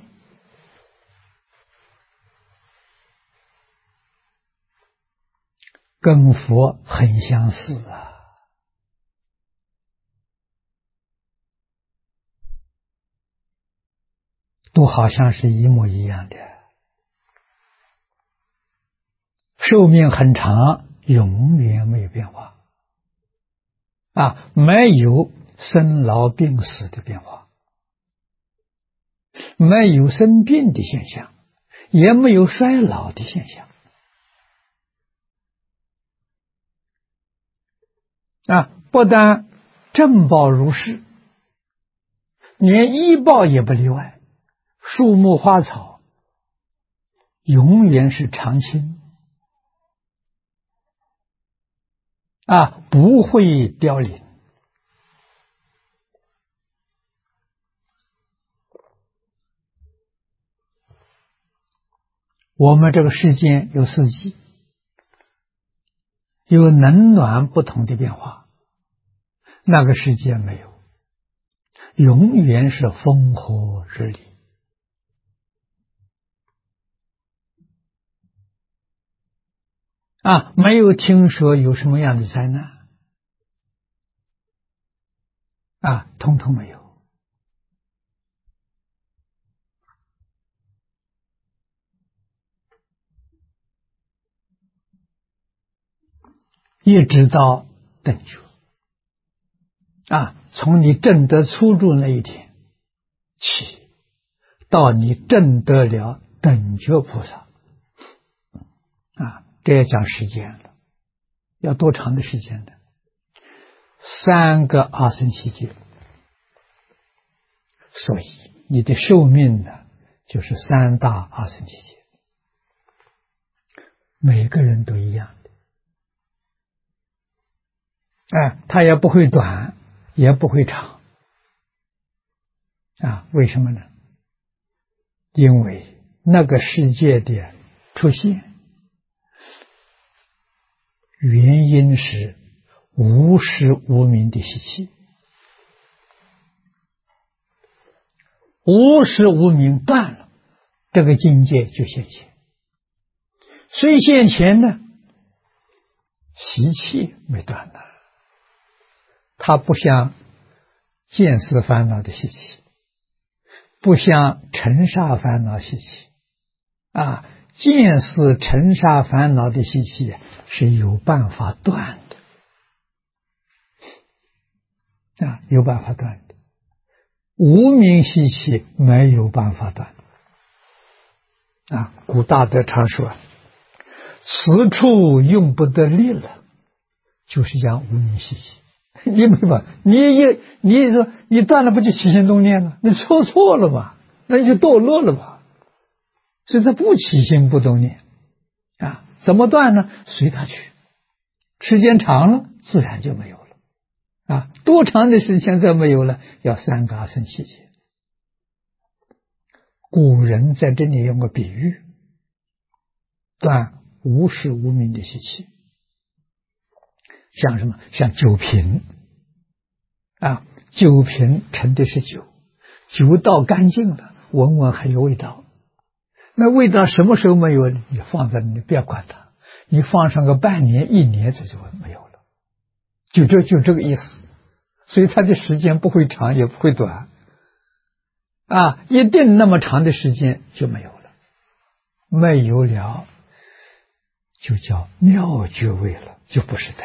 跟佛很相似都好像是一模一样的，寿命很长，永远没有变化没有生老病死的变化，没有生病的现象，也没有衰老的现象不但正报如是，连依报也不例外，树木花草永远是常青不会凋零。我们这个世间有四季，有冷暖不同的变化，那个世界没有，永远是风和日丽没有听说有什么样的灾难通通没有。一直到等觉从你证得初住那一天起，到你证得了等觉菩萨这要讲时间了，要多长的时间呢？3个阿僧祇劫，所以你的寿命呢就是3大阿僧祇劫，每个人都一样的它也不会短也不会长为什么呢？因为那个世界的出现原因是无始无明的习气，无始无明断了，这个境界就现前。虽现前呢，习气没断呢，它不像见思烦恼的习气，不像尘沙烦恼习气见思尘沙烦恼的习气是有办法断的有办法断的，无明习气没有办法断古大德常说此处用不得力了，就是讲无明习气。你明白？你说你断了不就起心动念了？你错了嘛，那你就堕落了嘛。所以他不起心不动念怎么断呢？随他去，时间长了自然就没有了多长的时间再没有了？要3个阿僧祇劫。古人在这里用个比喻，断无始无明的习气，像什么？像酒瓶酒瓶盛的是酒，酒倒干净了，闻闻还有味道。那味道什么时候没有？你放在那里不要管它，你放上个半年1年这就没有了，就这个意思。所以它的时间不会长也不会短一定那么长的时间就没有了没有了，就叫妙觉位了，就不是等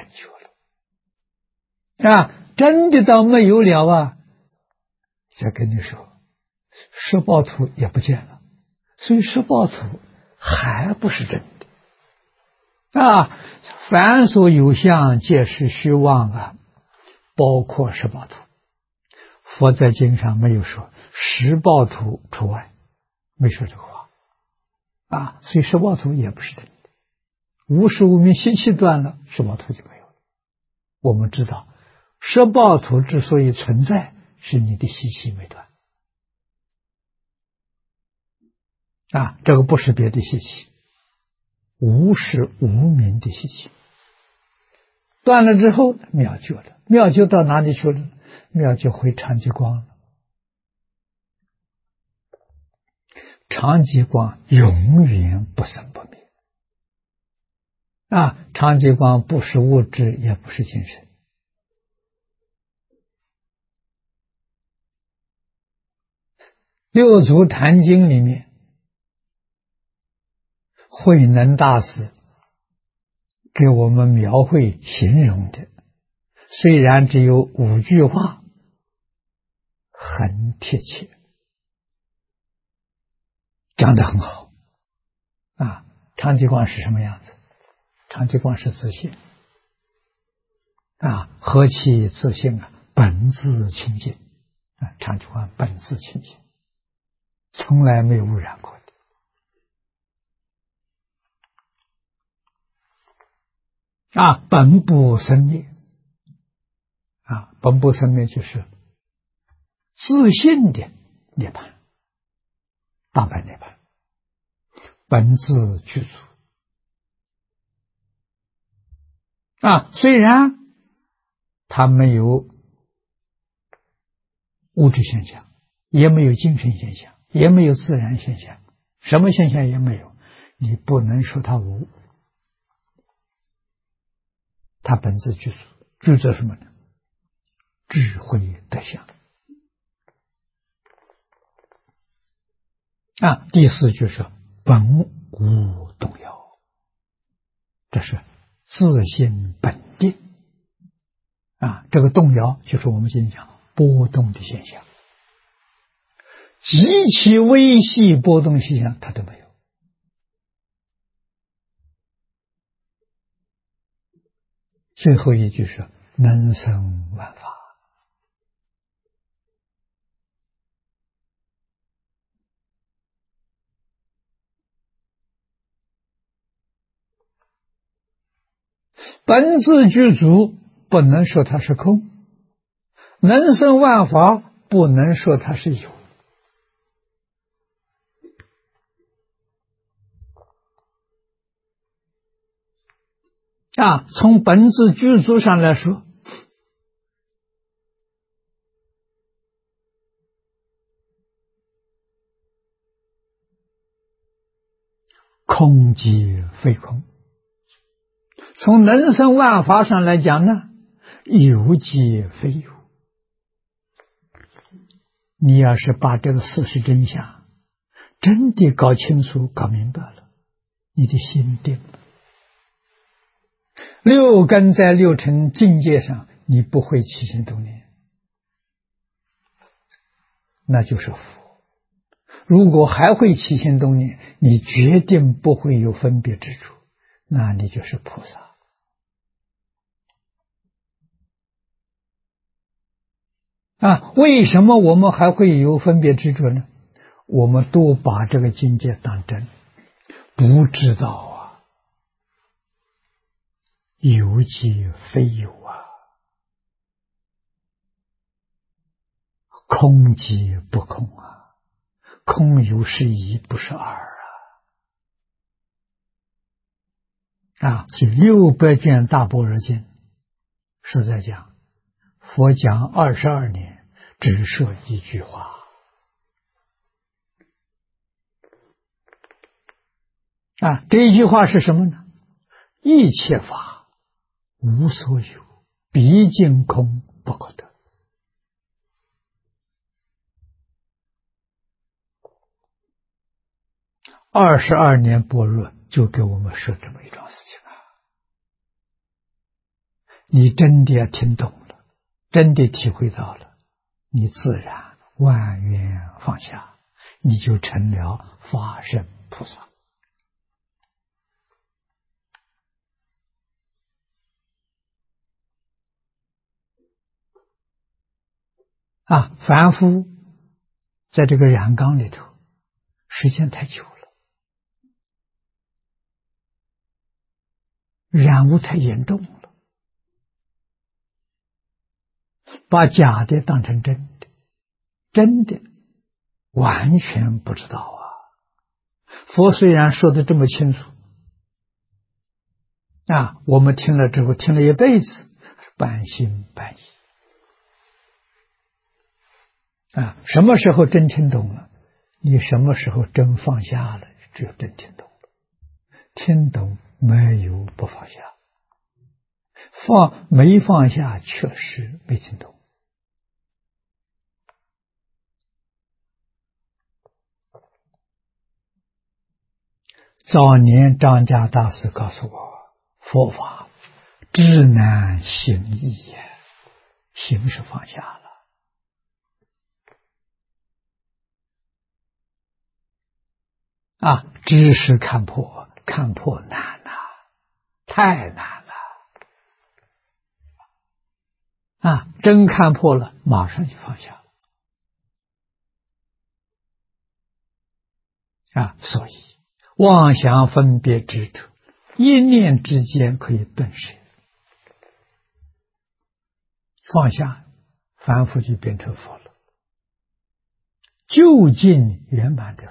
觉了。真的到没有了啊，再跟你说，十报图也不见了，所以十报图还不是真的。凡所有相，皆是虚妄啊，包括十报图。佛在经上没有说十报图除外，没说这个话所以十报图也不是真的。无始无明习气断了，十报图就没有了。我们知道十报图之所以存在，是你的习气没断这个不是别的习气，无始无明的习气断了之后，妙觉了。妙觉到哪里去了？妙觉回常寂光了。常寂光永远不生不灭常寂光不是物质，也不是精神。六祖坛经里面，慧能大师给我们描绘形容的，虽然只有5句话，很贴切，讲得很好常寂光是什么样子？常寂光是自性何其自性本自清净常寂光本自清净，从来没有污染过的本不生灭本不生灭就是自性的涅槃，大般涅槃，本自具足虽然它没有物质现象，也没有精神现象，也没有自然现象，什么现象也没有，你不能说它无，它本自具足。具足什么呢？智慧德相第4句是本无动摇，这是自性本定这个动摇就是我们今天讲波动的现象，极其微细波动现象它都没有。最后一句是能生万法，本自具足，不能说它是空，能生万法，不能说它是有从本自具足上来说，空即非空；从能生万法上来讲呢，有即非有。你要是把这个事实真相真的搞清楚、搞明白了，你的心定了。六根在六尘境界上，你不会起心动念，那就是佛。如果还会起心动念，你决定不会有分别之处，那你就是菩萨。为什么我们还会有分别执着呢？我们都把这个境界当真，不知道有即非有空即不空空有是一，不是二所以600卷大般若经是在讲，佛讲22年，只说一句话这一句话是什么呢？一切法无所有，毕竟空不可得。 22年般若就给我们说这么一桩事情啊！你真的要听懂了，真的体会到了，你自然万缘放下，你就成了法身菩萨。凡夫在这个染缸里头时间太久了，染污太严重了，把假的当成真的，真的完全不知道啊！佛虽然说的这么清楚我们听了之后，听了一辈子，半信半疑什么时候真听懂了？你什么时候真放下了？只有真听懂了。听懂没有不放下，没放下确实没听懂。早年张家大师告诉我，佛法知难行易呀，行是放下了。知识看破，看破难呐，太难了真看破了，马上就放下了所以妄想分别执着，一念之间可以顿舍，放下，凡夫就变成佛了，究竟圆满的佛。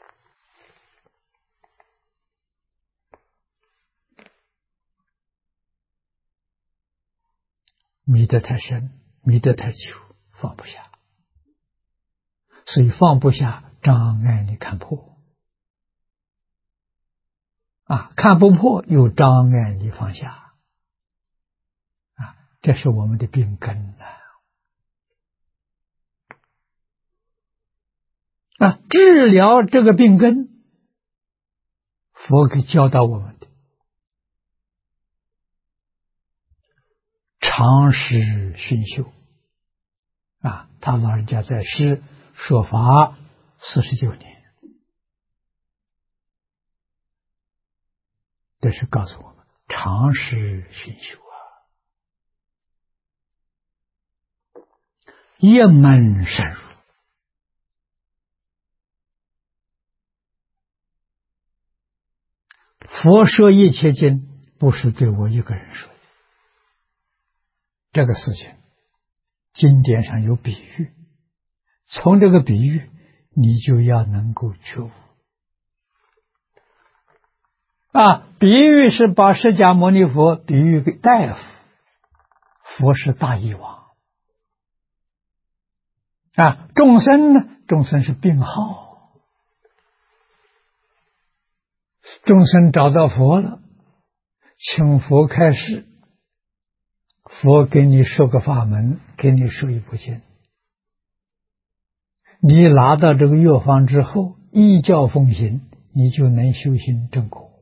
迷得太深，迷得太久，放不下，所以放不下，障碍你看破看不破又障碍你放下这是我们的病根治疗这个病根，佛给教导我们的常识熏修他老人家在世说法49年，这是告诉我们常识熏修一门深入。佛说一切经不是对我一个人说的，这个事情经典上有比喻，从这个比喻你就要能够觉悟比喻是把释迦牟尼佛比喻给大夫，佛是大医王众生呢，众生是病号，众生找到佛了，请佛开示，佛给你说个法门，给你说一部经，你拿到这个药方之后，依教奉行，你就能修行正果。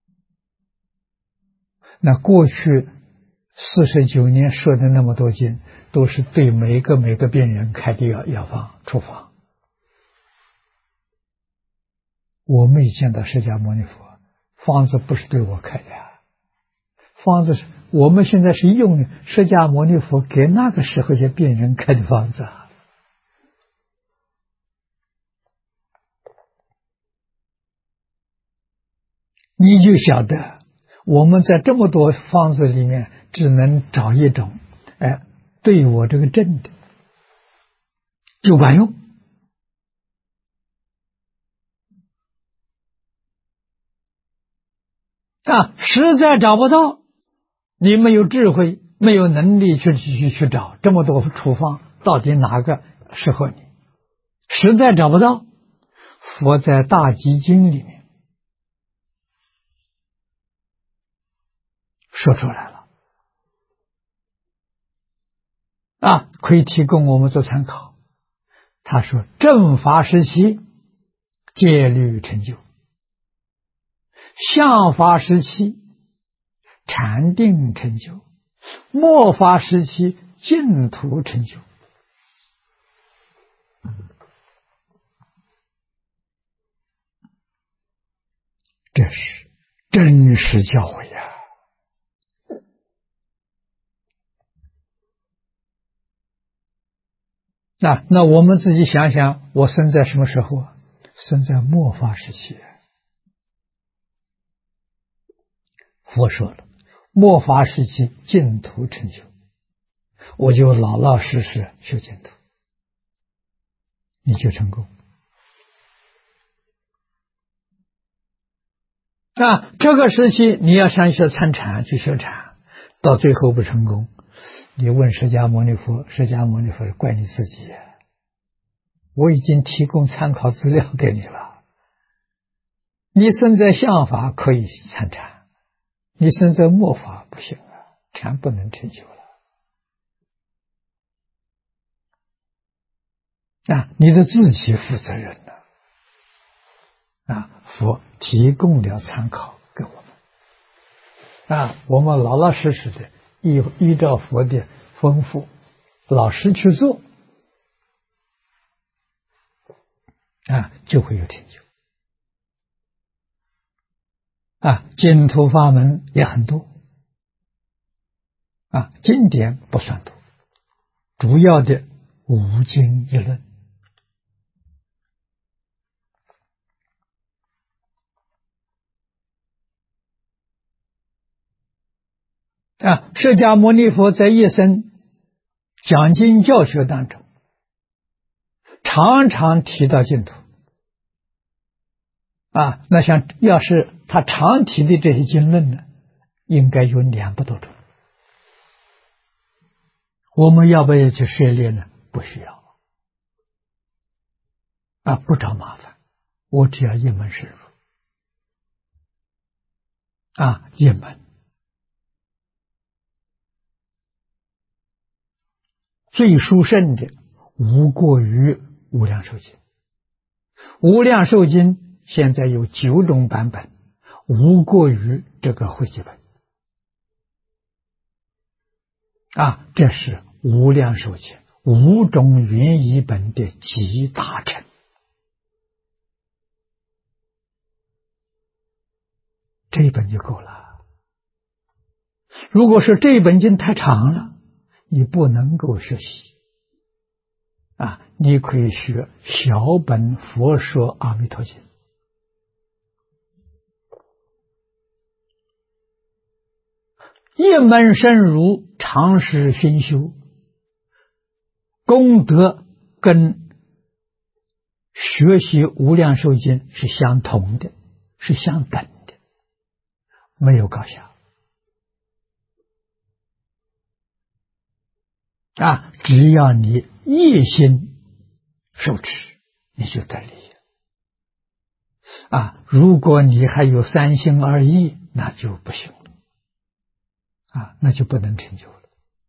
那过去49年说的那么多经，都是对每个病人开的药方处方。我没见到释迦牟尼佛方子不是对我开的方子是我们现在是用释迦牟尼佛给那个时候些病人开的方子你就晓得我们在这么多方子里面只能找一种对我这个症的就管用实在找不到，你没有智慧，没有能力去找这么多处方，到底哪个适合你？实在找不到，佛在大集经里面说出来了可以提供我们做参考。他说正法时期戒律成就相法时期禅定成就，末法时期净土成就。这是真实教诲呀！那我们自己想想，我生在什么时候啊？生在末法时期。佛说了，末法时期净土成就，我就老老实实修净土，你就成功。这个时期你要上学参禅去修禅，到最后不成功，你问释迦牟尼佛，释迦牟尼佛怪你自己，我已经提供参考资料给你了。你生在相法可以参禅，你生在末法不行啊，禅不能成就了。你的自己负责任的。佛提供了参考给我们。我们老老实实的依照佛的吩咐，老实去做，就会有成就。净土法门也很多，经典不算多，主要的五经一论。释迦牟尼佛在一生讲经教学当中，常常提到净土。那像要是他常提的这些经论呢，应该有200多种。我们要不要去涉猎呢？不需要。不找麻烦，我只要一门深入。一门。最殊胜的无过于无量寿经。无量寿经现在有9种版本，无过于这个汇集本。这是无量寿经5种原译本的集大成。这一本就够了。如果是这一本经太长了，你不能够学习。你可以学小本佛说阿弥陀经。一门深入，常识熏修，功德跟学习无量寿经是相同的，是相等的，没有高下。只要你一心受持，你就得利。如果你还有3心2意，那就不行了。那就不能成就了。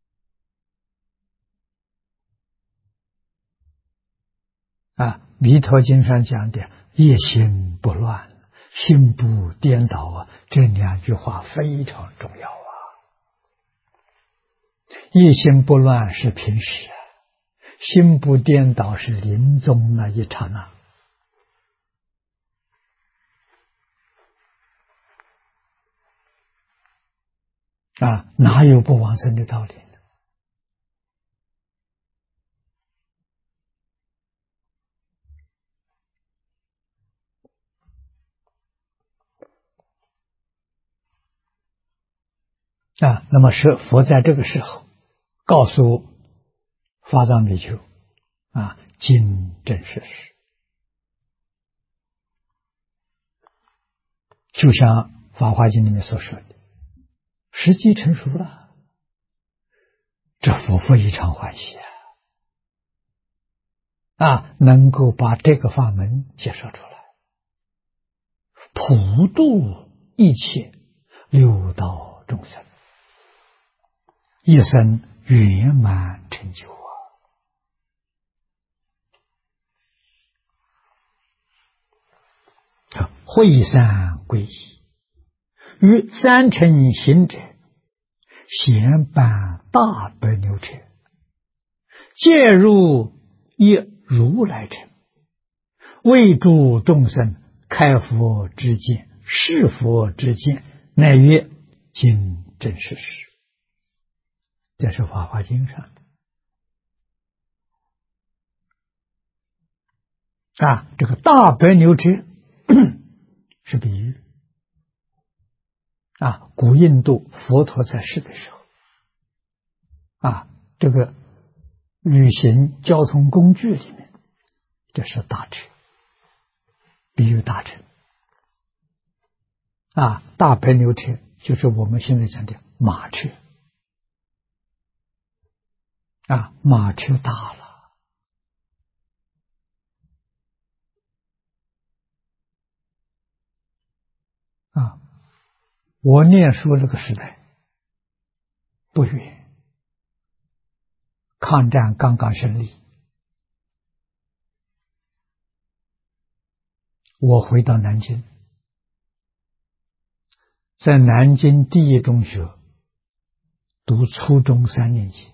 弥陀经上讲的一心不乱，心不颠倒这2句话非常重要。一心不乱是平时，心不颠倒是临终那一刹那。哪有不往生的道理呢？那么是佛在这个时候告诉法藏比丘，经正实实，就像《法华经》里面所说的，时机成熟了，这佛非常欢喜能够把这个法门介绍出来，普度一切六道众生，一生圆满成就会善归依， 于三乘行者，咸办大白牛车，介入一如来乘，为诸众生开佛之见，是佛之见，乃曰今真实实。这是《法华经》上的这个大白牛车是比喻古印度佛陀在世的时候这个旅行交通工具里面，这是大车，比喻大车大白牛车就是我们现在讲的马车马车大了我念书这个时代不远，抗战刚刚胜利，我回到南京，在南京第一中学读初中3年级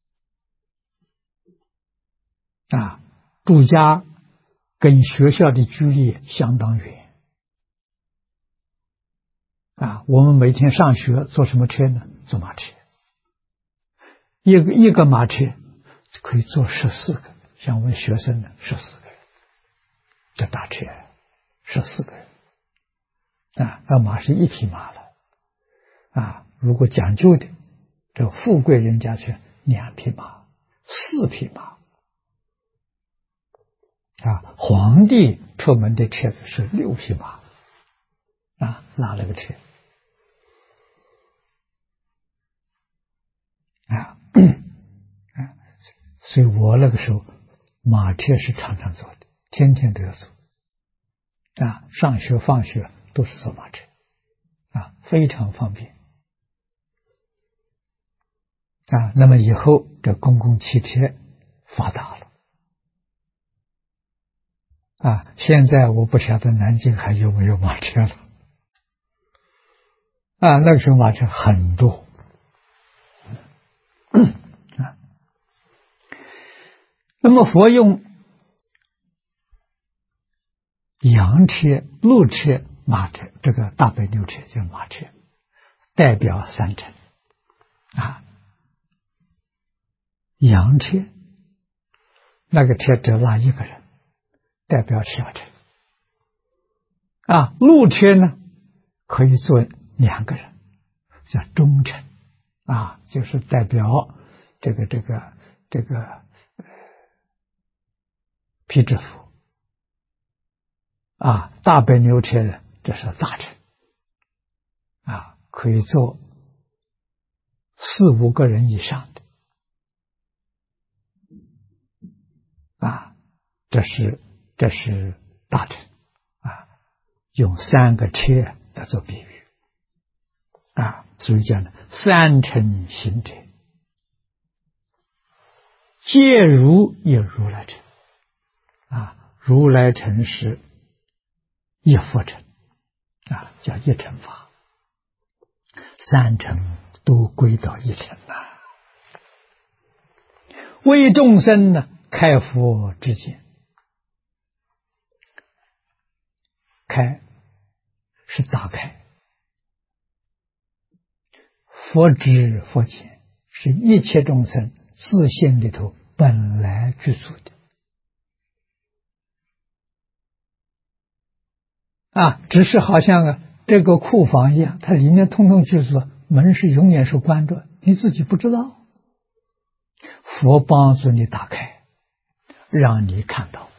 住家跟学校的距离相当远我们每天上学坐什么车呢？坐马车，一个马车可以坐14个，像我们学生呢14个人，这大车14个人那马是1匹马了如果讲究的，这富贵人家去2匹马、4匹马皇帝出门的车子是6匹马拉了个车所以我那个时候马车是常常坐的，天天都要坐上学放学都是坐马车非常方便那么以后这公共汽车发达了现在我不晓得南京还有没有马车了那个时候马车很多那么佛用羊车、鹿车、马车，这个大白牛车就是马车，代表3乘羊车那个车只拉1个人，代表小乘鹿车呢可以坐2个人，叫中乘就是代表这个辟支佛大白牛车呢，这是大乘可以坐4、5个人以上的这是大乘用3个车来做比喻所以讲呢，3乘行者，皆如一如来乘如来乘是一佛乘叫一乘法，3乘都归到一乘为众生呢开佛之见，开是打开，佛知佛见是一切众生自性里头本来具足的只是好像这个库房一样，它里面通通具足，门是永远是关着，你自己不知道。佛帮助你打开，让你看到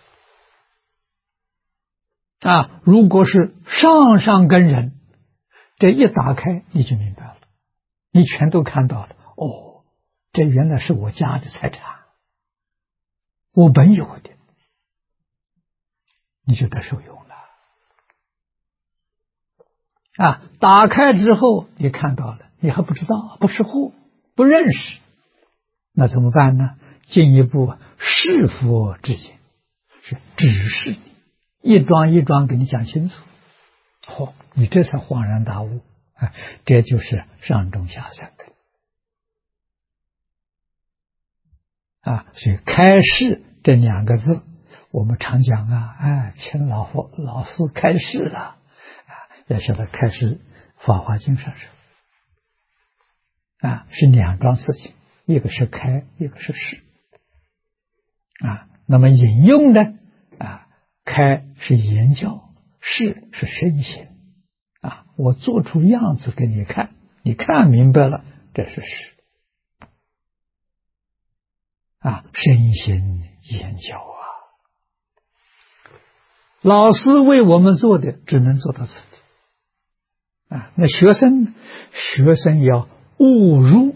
如果是上根人，这一打开你就明白了，你全都看到了这原来是我家的财产，我本有的，你就得受用了打开之后你看到了，你还不知道，不识货，不认识，那怎么办呢？进一步是佛之见，是指示你，一桩一桩给你讲清楚你这才恍然大悟这就是上中下三等所以开示这两个字，我们常讲请老师开示了要晓得开示法华经上是两桩事情，一个是开，一个是示那么引用呢开是言教，示是身心我做出样子给你看，你看明白了，这是示身心言教老师为我们做的只能做到此地那学生要悟入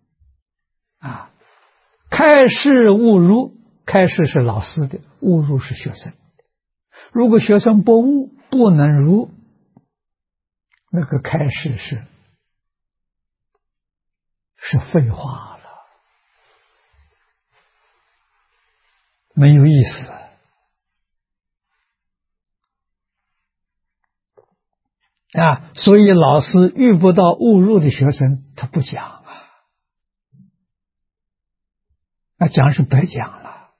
开示悟入，开示是老师的，悟入是学生。如果学生不悟，不能入，那个开示是废话了，没有意思所以老师遇不到悟入的学生，他不讲讲是白讲了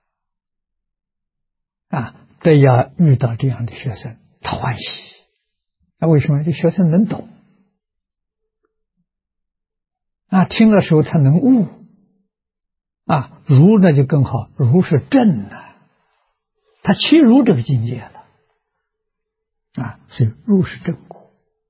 都要遇到这样的学生，他欢喜。为什么？这学生能懂听的时候他能悟如那就更好，如是正他契入这个境界了所以入是正果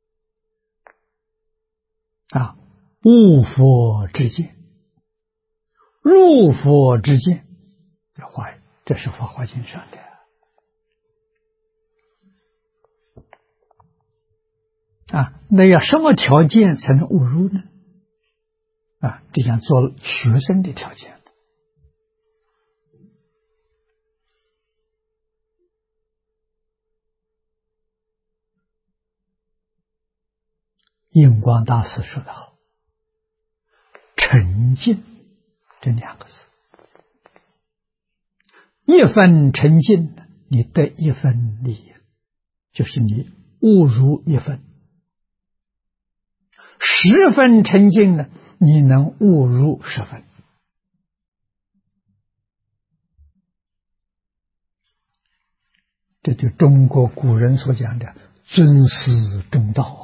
悟佛之见，入佛之见，这是法华经上的那要什么条件才能悟入呢？这样做学生的条件。印光大师说得好，沉静这两个字，一分沉静，你得一分利益，就是你悟入一分；10分沉静呢，你能悟入10分。这就中国古人所讲的尊师重道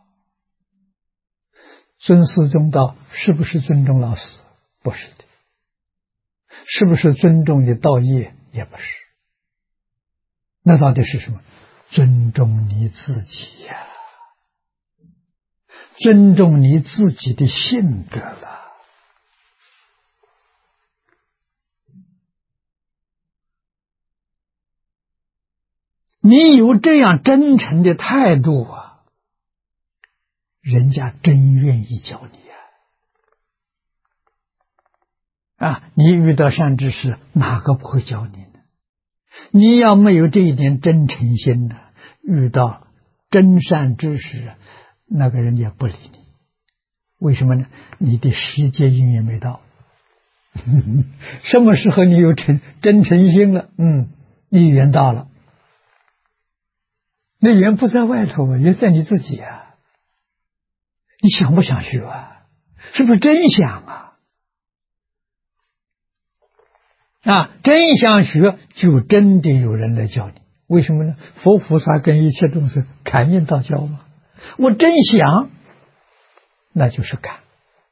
尊师重道是不是尊重老师？不是的。是不是尊重你道业？也不是。那到底是什么？尊重你自己尊重你自己的性格了。你有这样真诚的态度人家真愿意教你你遇到善知识，哪个不会教你呢？你要没有这一点真诚心遇到真善知识，那个人也不理你。为什么呢？你的世界因缘没到。什么时候你有真诚心了？你缘到了。那缘不在外头缘在你自己你想不想学是不是真想真想学，就真的有人来教你。为什么呢？佛菩萨跟一切众生感应道交嘛。我真想，那就是感。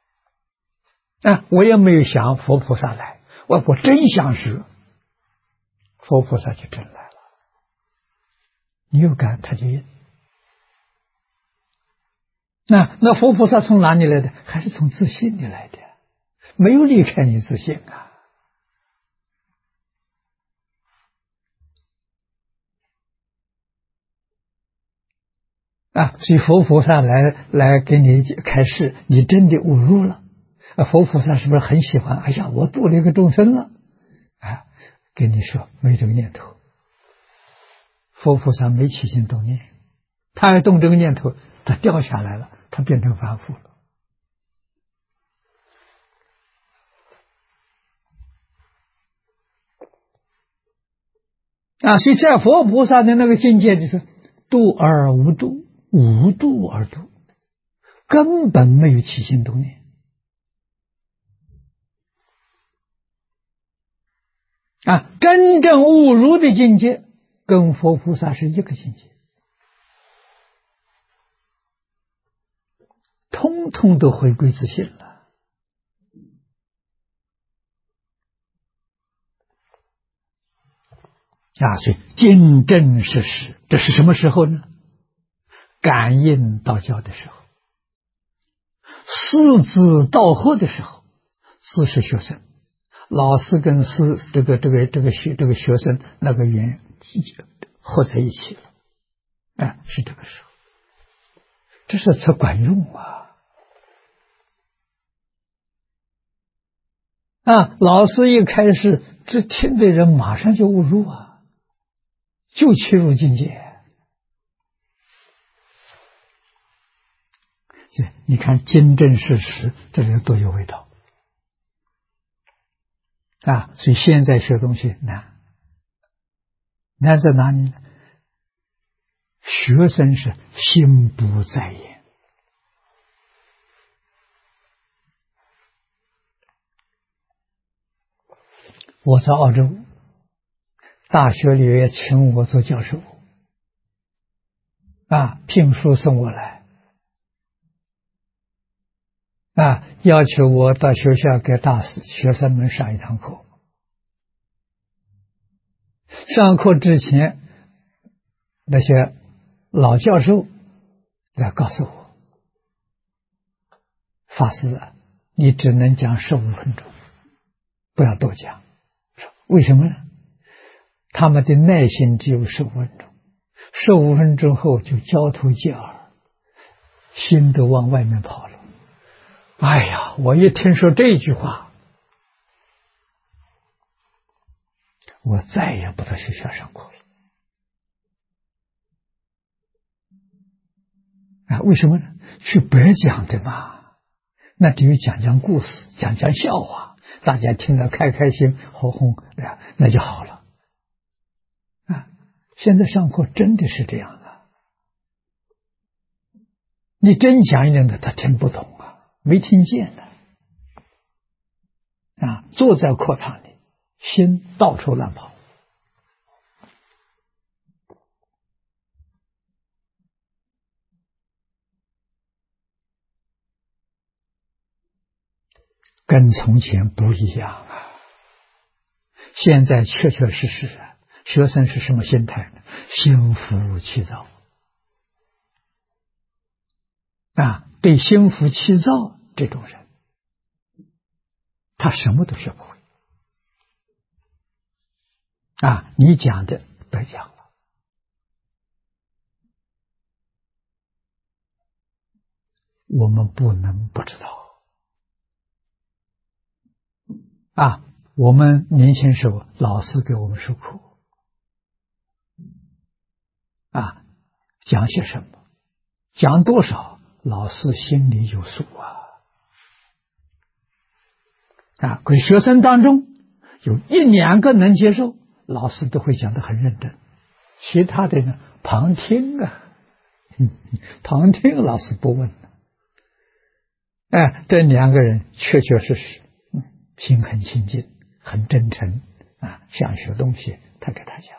我也没有想佛菩萨来，我真想学，佛菩萨就真来了。你有感，他就应。那佛菩萨从哪里来的？还是从自信里来的，没有离开你自信所以佛菩萨来给你开示，你真的悟入了。佛菩萨是不是很喜欢？哎呀，我度了一个众生了跟你说没这个念头。佛菩萨没起心动念，他要动这个念头，他掉下来了，他变成凡夫了所以在佛菩萨的那个境界就是度而无度，无度而度。 根本没有起心动念啊！真正悟入的境界，跟佛菩萨是一个境界，通通都回归自信了。所以经证事实，这是什么时候呢？感应道教的时候，师子道合的时候，师是学生，老师跟师这个学生那个缘合在一起了，是这个时候，这是才管用老师一开始，这听的人马上就悟入就切入境界。你看经证事实，这里多有味道所以现在学东西难在哪里呢？学生是心不在焉。我在澳洲大学里也请我做教授聘书送我来要求我到学校给学生们上一堂课。上课之前，那些老教授来告诉我，法师你只能讲15分钟，不要多讲。为什么呢？他们的耐心只有15分钟，15分钟后就交头接耳，心都往外面跑了。哎呀，我一听说这句话，我再也不到学校上课了为什么呢？去白讲的嘛，那只有讲故事，讲笑话，大家听了开心哄哄那就好了现在上课真的是这样你真讲一点的他听不懂没听见坐在课堂里，心到处乱跑。跟从前不一样现在确确实实学生是什么心态呢？心浮气躁对心浮气躁这种人，他什么都学不会你讲的白讲了。我们不能不知道我们年轻时候老师给我们授课讲些什么，讲多少，老师心里有数可学生当中有1、2个能接受，老师都会讲得很认真，其他的呢旁听旁听老师不问这2个人确确实实心很清净，很真诚想学东西他给他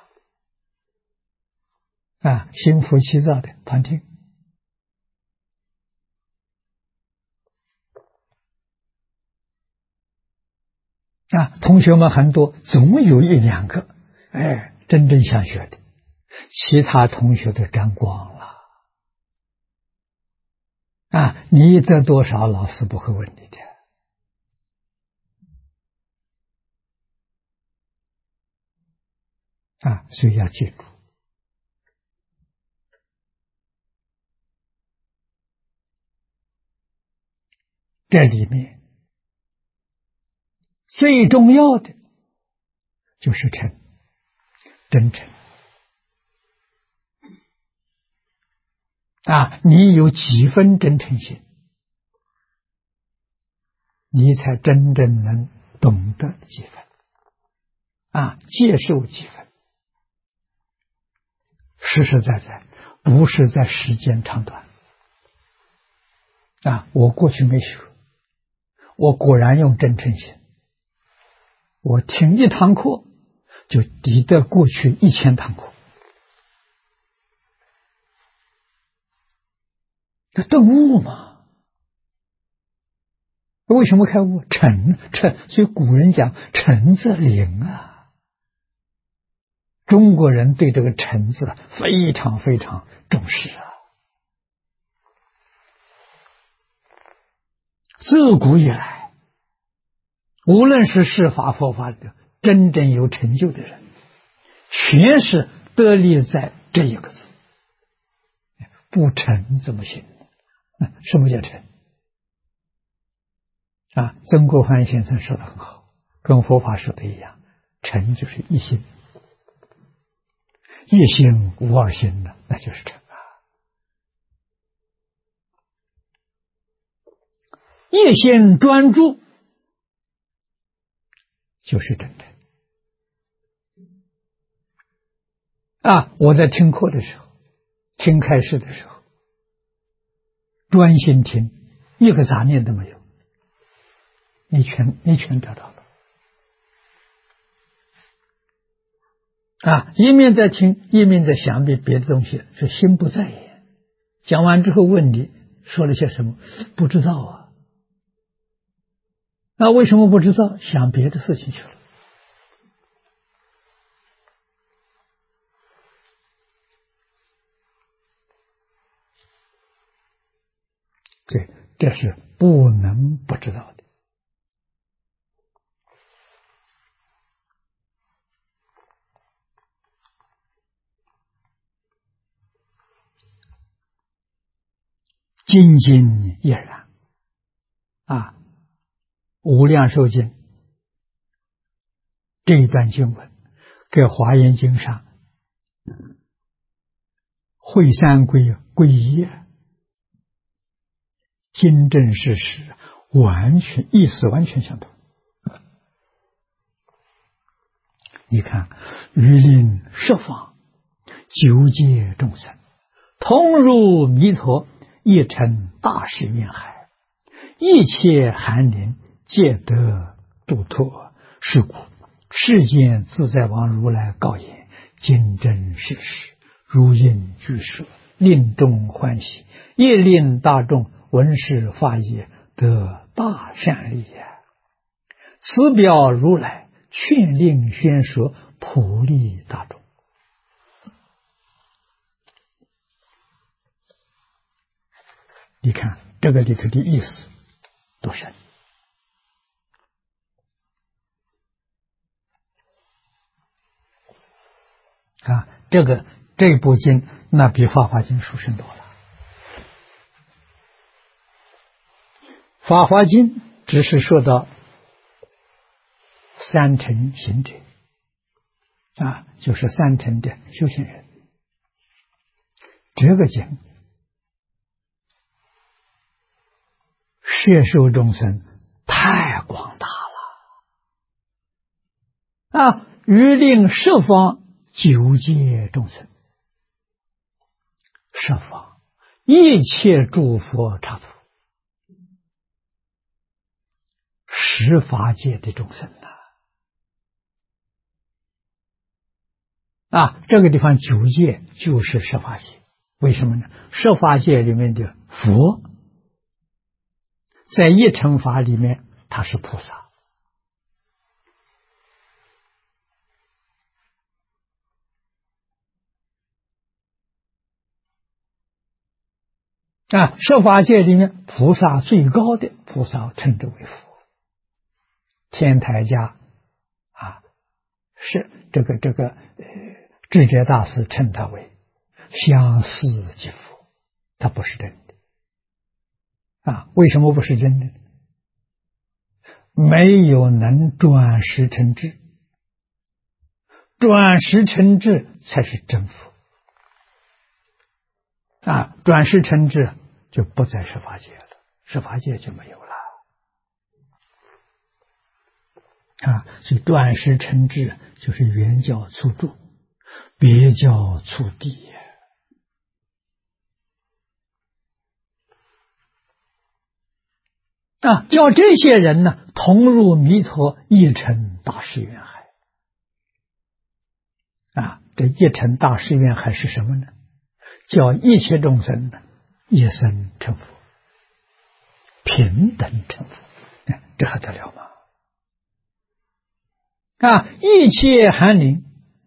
讲心浮气躁的旁听同学们很多，总有1、2个真正想学的，其他同学都沾光了你得多少老师不会问你的所以要记住这里面最重要的就是真诚你有几分真诚心，你才真正能懂得几分接受几分，实实在在，不是在时间长短我过去没学，我果然用真诚心，我听一堂课就抵得过去1000堂课。这顿悟嘛？为什么开悟？诚，所以古人讲诚则灵啊。中国人对这个诚字非常非常重视啊。自古以来，无论是释法佛法的真正有成就的人，全是得力在这一个字。不诚怎么行？什么叫诚？曾国藩先生说的很好，跟佛法说的一样，诚就是一心，一心无二心的，那就是诚啊。一心专注就是真诚我在听课的时候，听开示的时候，专心听，一个杂念都没有，你全得到了一面在听，一面在想别的东西，是心不在焉。讲完之后问你说了些什么，不知道啊。为什么不知道？想别的事情去了。对，这是不能不知道的。津津亦然无量寿经这一段经文，给华严经上会三皈依经正事实意思完全相同。你看，于令十方九界众生同入弥陀一成大誓愿海，一切寒灵皆得度脱。是故世间自在王如来告言：经真事实，如应具舍，令众欢喜，也令大众闻是法业，得大善利也。此表如来劝令宣说，普利大众。你看这个里头的意思多深这部经那比法华经殊胜多了。法华经只是说到三乘行者就是三乘的修行人。这个经摄受众生太广大了于令十方九界众生，十方一切诸佛刹土，十法界的众生这个地方九界就是十法界。为什么呢？十法界里面的佛在一乘法里面他是菩萨十法界里面菩萨最高的菩萨称之为佛。天台家是这个智觉大师称他为相似即佛，他不是真的为什么不是真的？没有能转识成智，转识成智才是真佛转识成智就不在十法界了，十法界就没有了所以转识成智就是圆教初住，别教初地叫这些人呢同入弥陀一尘大誓愿海。这一尘大誓愿海是什么呢？叫一切众生呢一生成佛，平等成佛。这还得了吗？一切寒灵，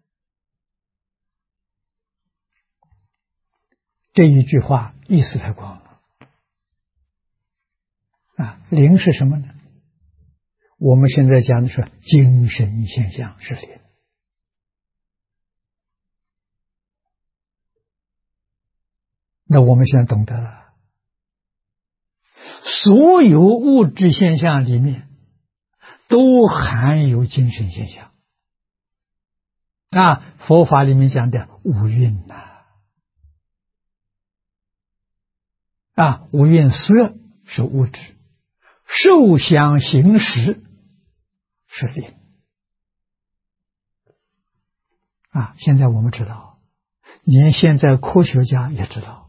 这一句话意思太广了。灵是什么呢？我们现在讲的是精神现象是灵。那我们现在懂得了，所有物质现象里面都含有精神现象。佛法里面讲的五蕴五蕴色是物质，受想行识是灵。现在我们知道，连现在科学家也知道，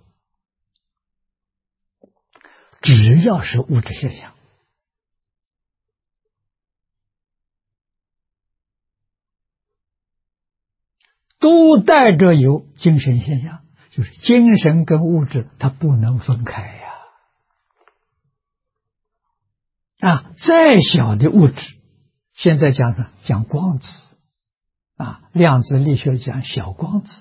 只要是物质现象，都带着有精神现象，就是精神跟物质它不能分开呀。再小的物质，现在讲光子量子力学讲小光子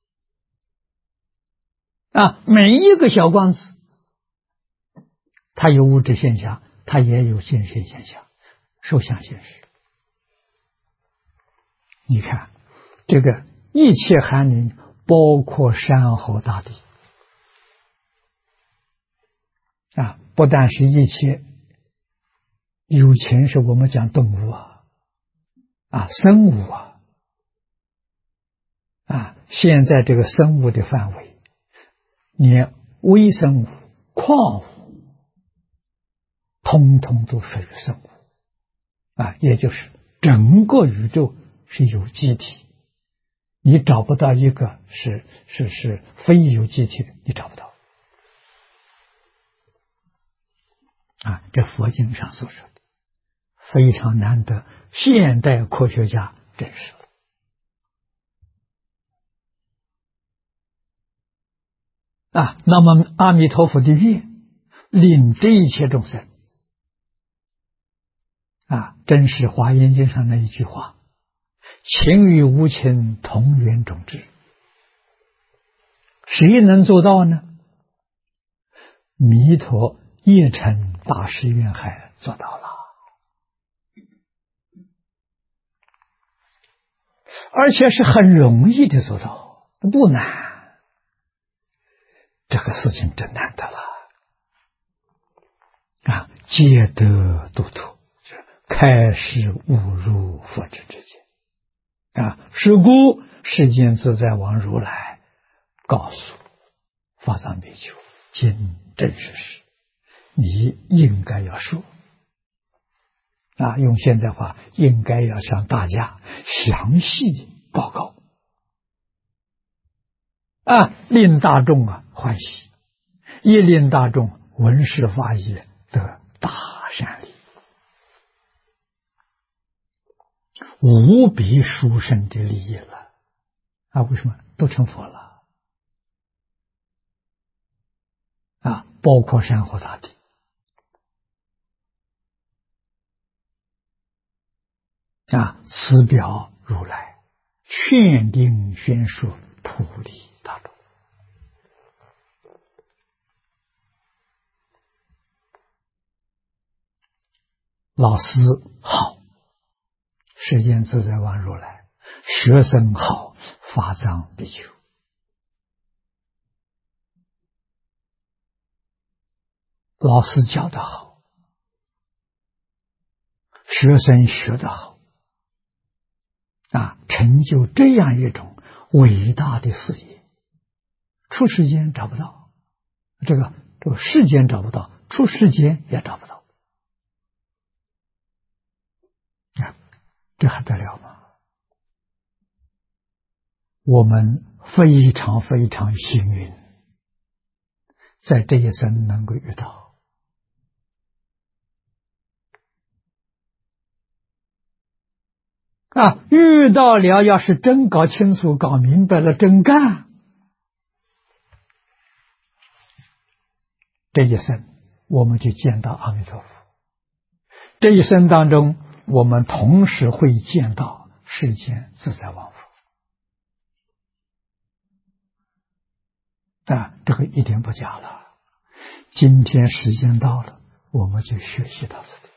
每一个小光子它有物质现象，它也有精神现象，受想行识。你看这个一切寒灵，包括山河大地不但是一切有情，是我们讲动物生物现在这个生物的范围，连微生物、矿物通通都属于生物也就是整个宇宙是有机体，你找不到一个是非有机体的，你找不到这佛经上所说的非常难得，现代科学家证实了。那么阿弥陀佛的愿令这一切众生真是华严经上那一句话，情与无情同源种智。谁能做到呢？弥陀一尘大誓愿海做到了，而且是很容易的做到，不难。这个事情真难得了皆得度脱，开示悟入佛智之见是故世间自在王如来告诉法藏比丘，今真实事，你应该要说用现在话，应该要向大家详细报告令大众欢喜，也令大众闻是法义得大善利，无比殊胜的利益了为什么？都成佛了包括山河大地此表如来劝令宣说，普利大众。老师好，世间自在王如来；学生好，法藏比丘。老师教得好，学生学得好成就这样一种伟大的事业，出世间找不到，这个世间找不到，出世间也找不到这还得了吗？我们非常非常幸运，在这一生能够遇到遇到了，要是真搞清楚、搞明白了，真干，这一生我们就见到阿弥陀佛。这一生当中，我们同时会见到世间自在王佛。这个一点不假了。今天时间到了，我们就学习到这里。